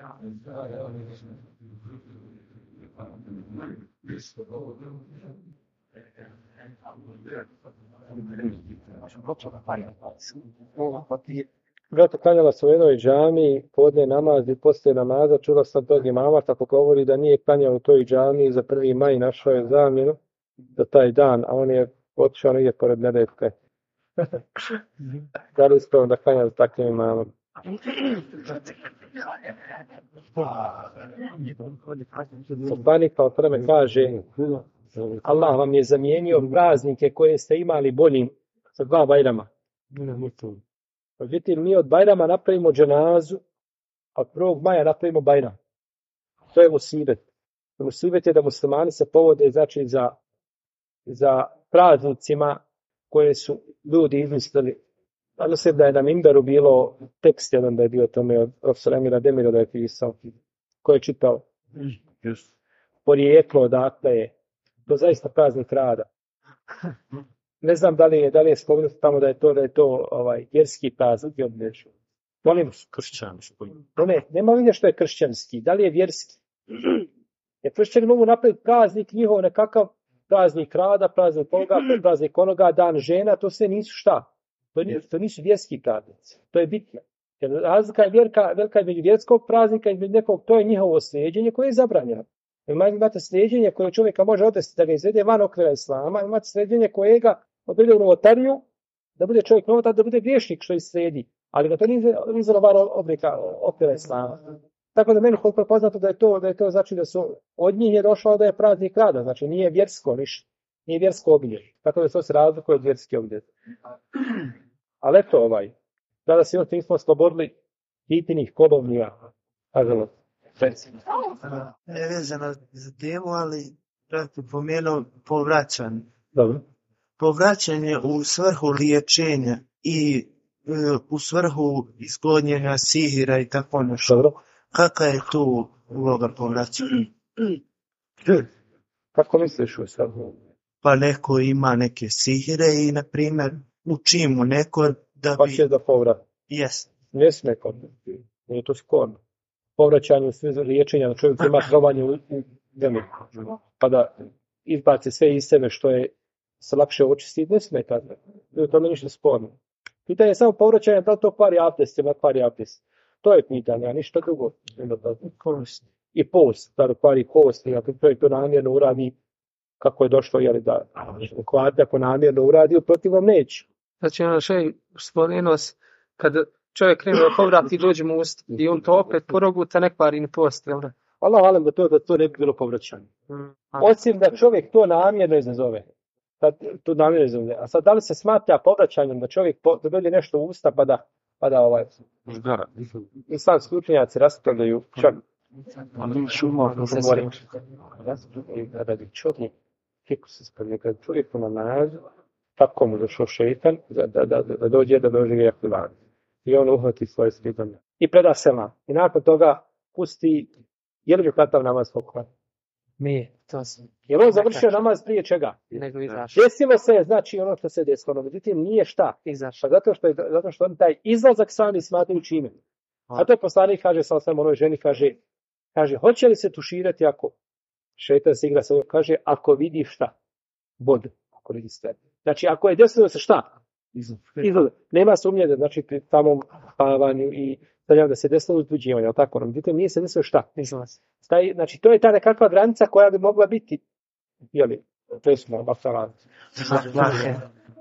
Brata klanjala se u jednoj džamiji, podne namaz i poslije namaza, čula sam tog imama tako govori da nije klanjao u toj džamiji za 1. maj, našao je zamjenu za taj dan, a on je otišao negdje pored Neretve. Da li ispravno da klanja za takvim imamom? Poslanik kao prve kaže, Allah vam je zamijenio praznike koje ste imali boljim sa 2 Bajrama. Međutim, mi od Bajrama napravimo dženazu, a od 1. maja napravimo Bajram. To je musibet. Musibet je da muslimani se povode za praznicima koje su ljudi izmislili. Mislim da je na Mimberu bilo tekst jedan da je bio tome od profesora Emira Demira da je pisao. Ko je čitao? Porijeklo odatle je. To zaista praznik rada. Ne znam da li je spomenuto tamo da je to vjerski praznik i odnešu. Molim, kršćanski. Nema vidjeti što je kršćanski. Da li je vjerski? Jer kršćani mogu napraviti praznik njihov nekakav praznik rada, praznik ovoga, praznik onoga, dan žena, to sve nisu šta? To nisu vjerski praznici. To je bitno. Jer razlika je velika između vjerskog praznika i između nekog, to je njihovo slijeđenje koje je zabranjeno. Imate slijeđenje koje čovjeka može odvesti da ga izvede van okvira islama, imate slijeđenje kojega odvede u novotariju, da bude čovjek novotar, da bude griješnik što slijedi, ali da to nije izvelo van okvira islama. Tako da meni koliko je poznato da je to znači da su od njih je došlo da je praznik rada, znači nije vjersko ništa, nije vjersko obilježje. Tako da to se razlikuje od vjerski obilježje. Ali eto tada se još nismo oslobodili hitinih kolovnija. Ne vezano za temu, ali bih pomenuo povraćanje. Dobro. Povraćanje u svrhu liječenja i u svrhu izgonjenja sihira i tako nešto. Dobro. Kakva je tu uloga povraćanja? Kako misliš u svrhu? Pa neko ima neke sihire i, na primjer, uči mu neko da bi... Pa će da povrati. Yes. Ne smije kod. Nije to skorno. Povraćanje u sve liječenja, da čovjek ima trovanje u zemlju. Pa da izbaci sve iz sebe što je se lakše očistiti, ne smije tako. To nije ništa sporno. Pitanje je samo povraćanje, da li to kvari abdest ili ne kvari abdest. To je pitanje, a ništa drugo. I post, da kvari post, ako čovjek to namjerno uradi, kako je došlo, jeli da kvari, ako namjerno uradi, u protivom neće. Znači, što je spomenuo se, kad čovjek krene da povrati i dođe mu usta i on to opet poroguta, ne kvari ni post, jel da? Allah alam da to ne bi bilo povraćanje. Osim da čovjek to namjerno izazove. A sad da li se smatra povraćanjem da čovjek dođe nešto u usta pa da islamski učenjaci raspravljaju čak Ali šuma, Radi čovjek, kako se spavlja, kad čovjek u namazu, tako mu došao šeitan, da dođe ga klivan. I on uhvati svoje slidanje. I preda selam. I nakon toga pusti, je li bi klatav namaz poklan? Mi, to sam. Je li on završio namaz prije čega? Nego izašao. Desilo se, znači ono što se desilo. Međutim, nije šta. Izašao. Pa zato što on taj izlazak sami smatraju čime. A to je poslanik kaže sa osam onoj ženi, kaže, hoće li se tuširati ako šeitan se igra sa njom? Kaže, ako vidi šta? Bod. Ako vidi sve. Znači, ako je desilo se šta? Izlazak. Nema sumnje da znači pri samom spavanju i da se desilo uzbuđivanje, ali tako? Međutim, nije se desilo šta? Izlaz. Znači, to je ta nekakva granica koja bi mogla biti, presudna, baksalan.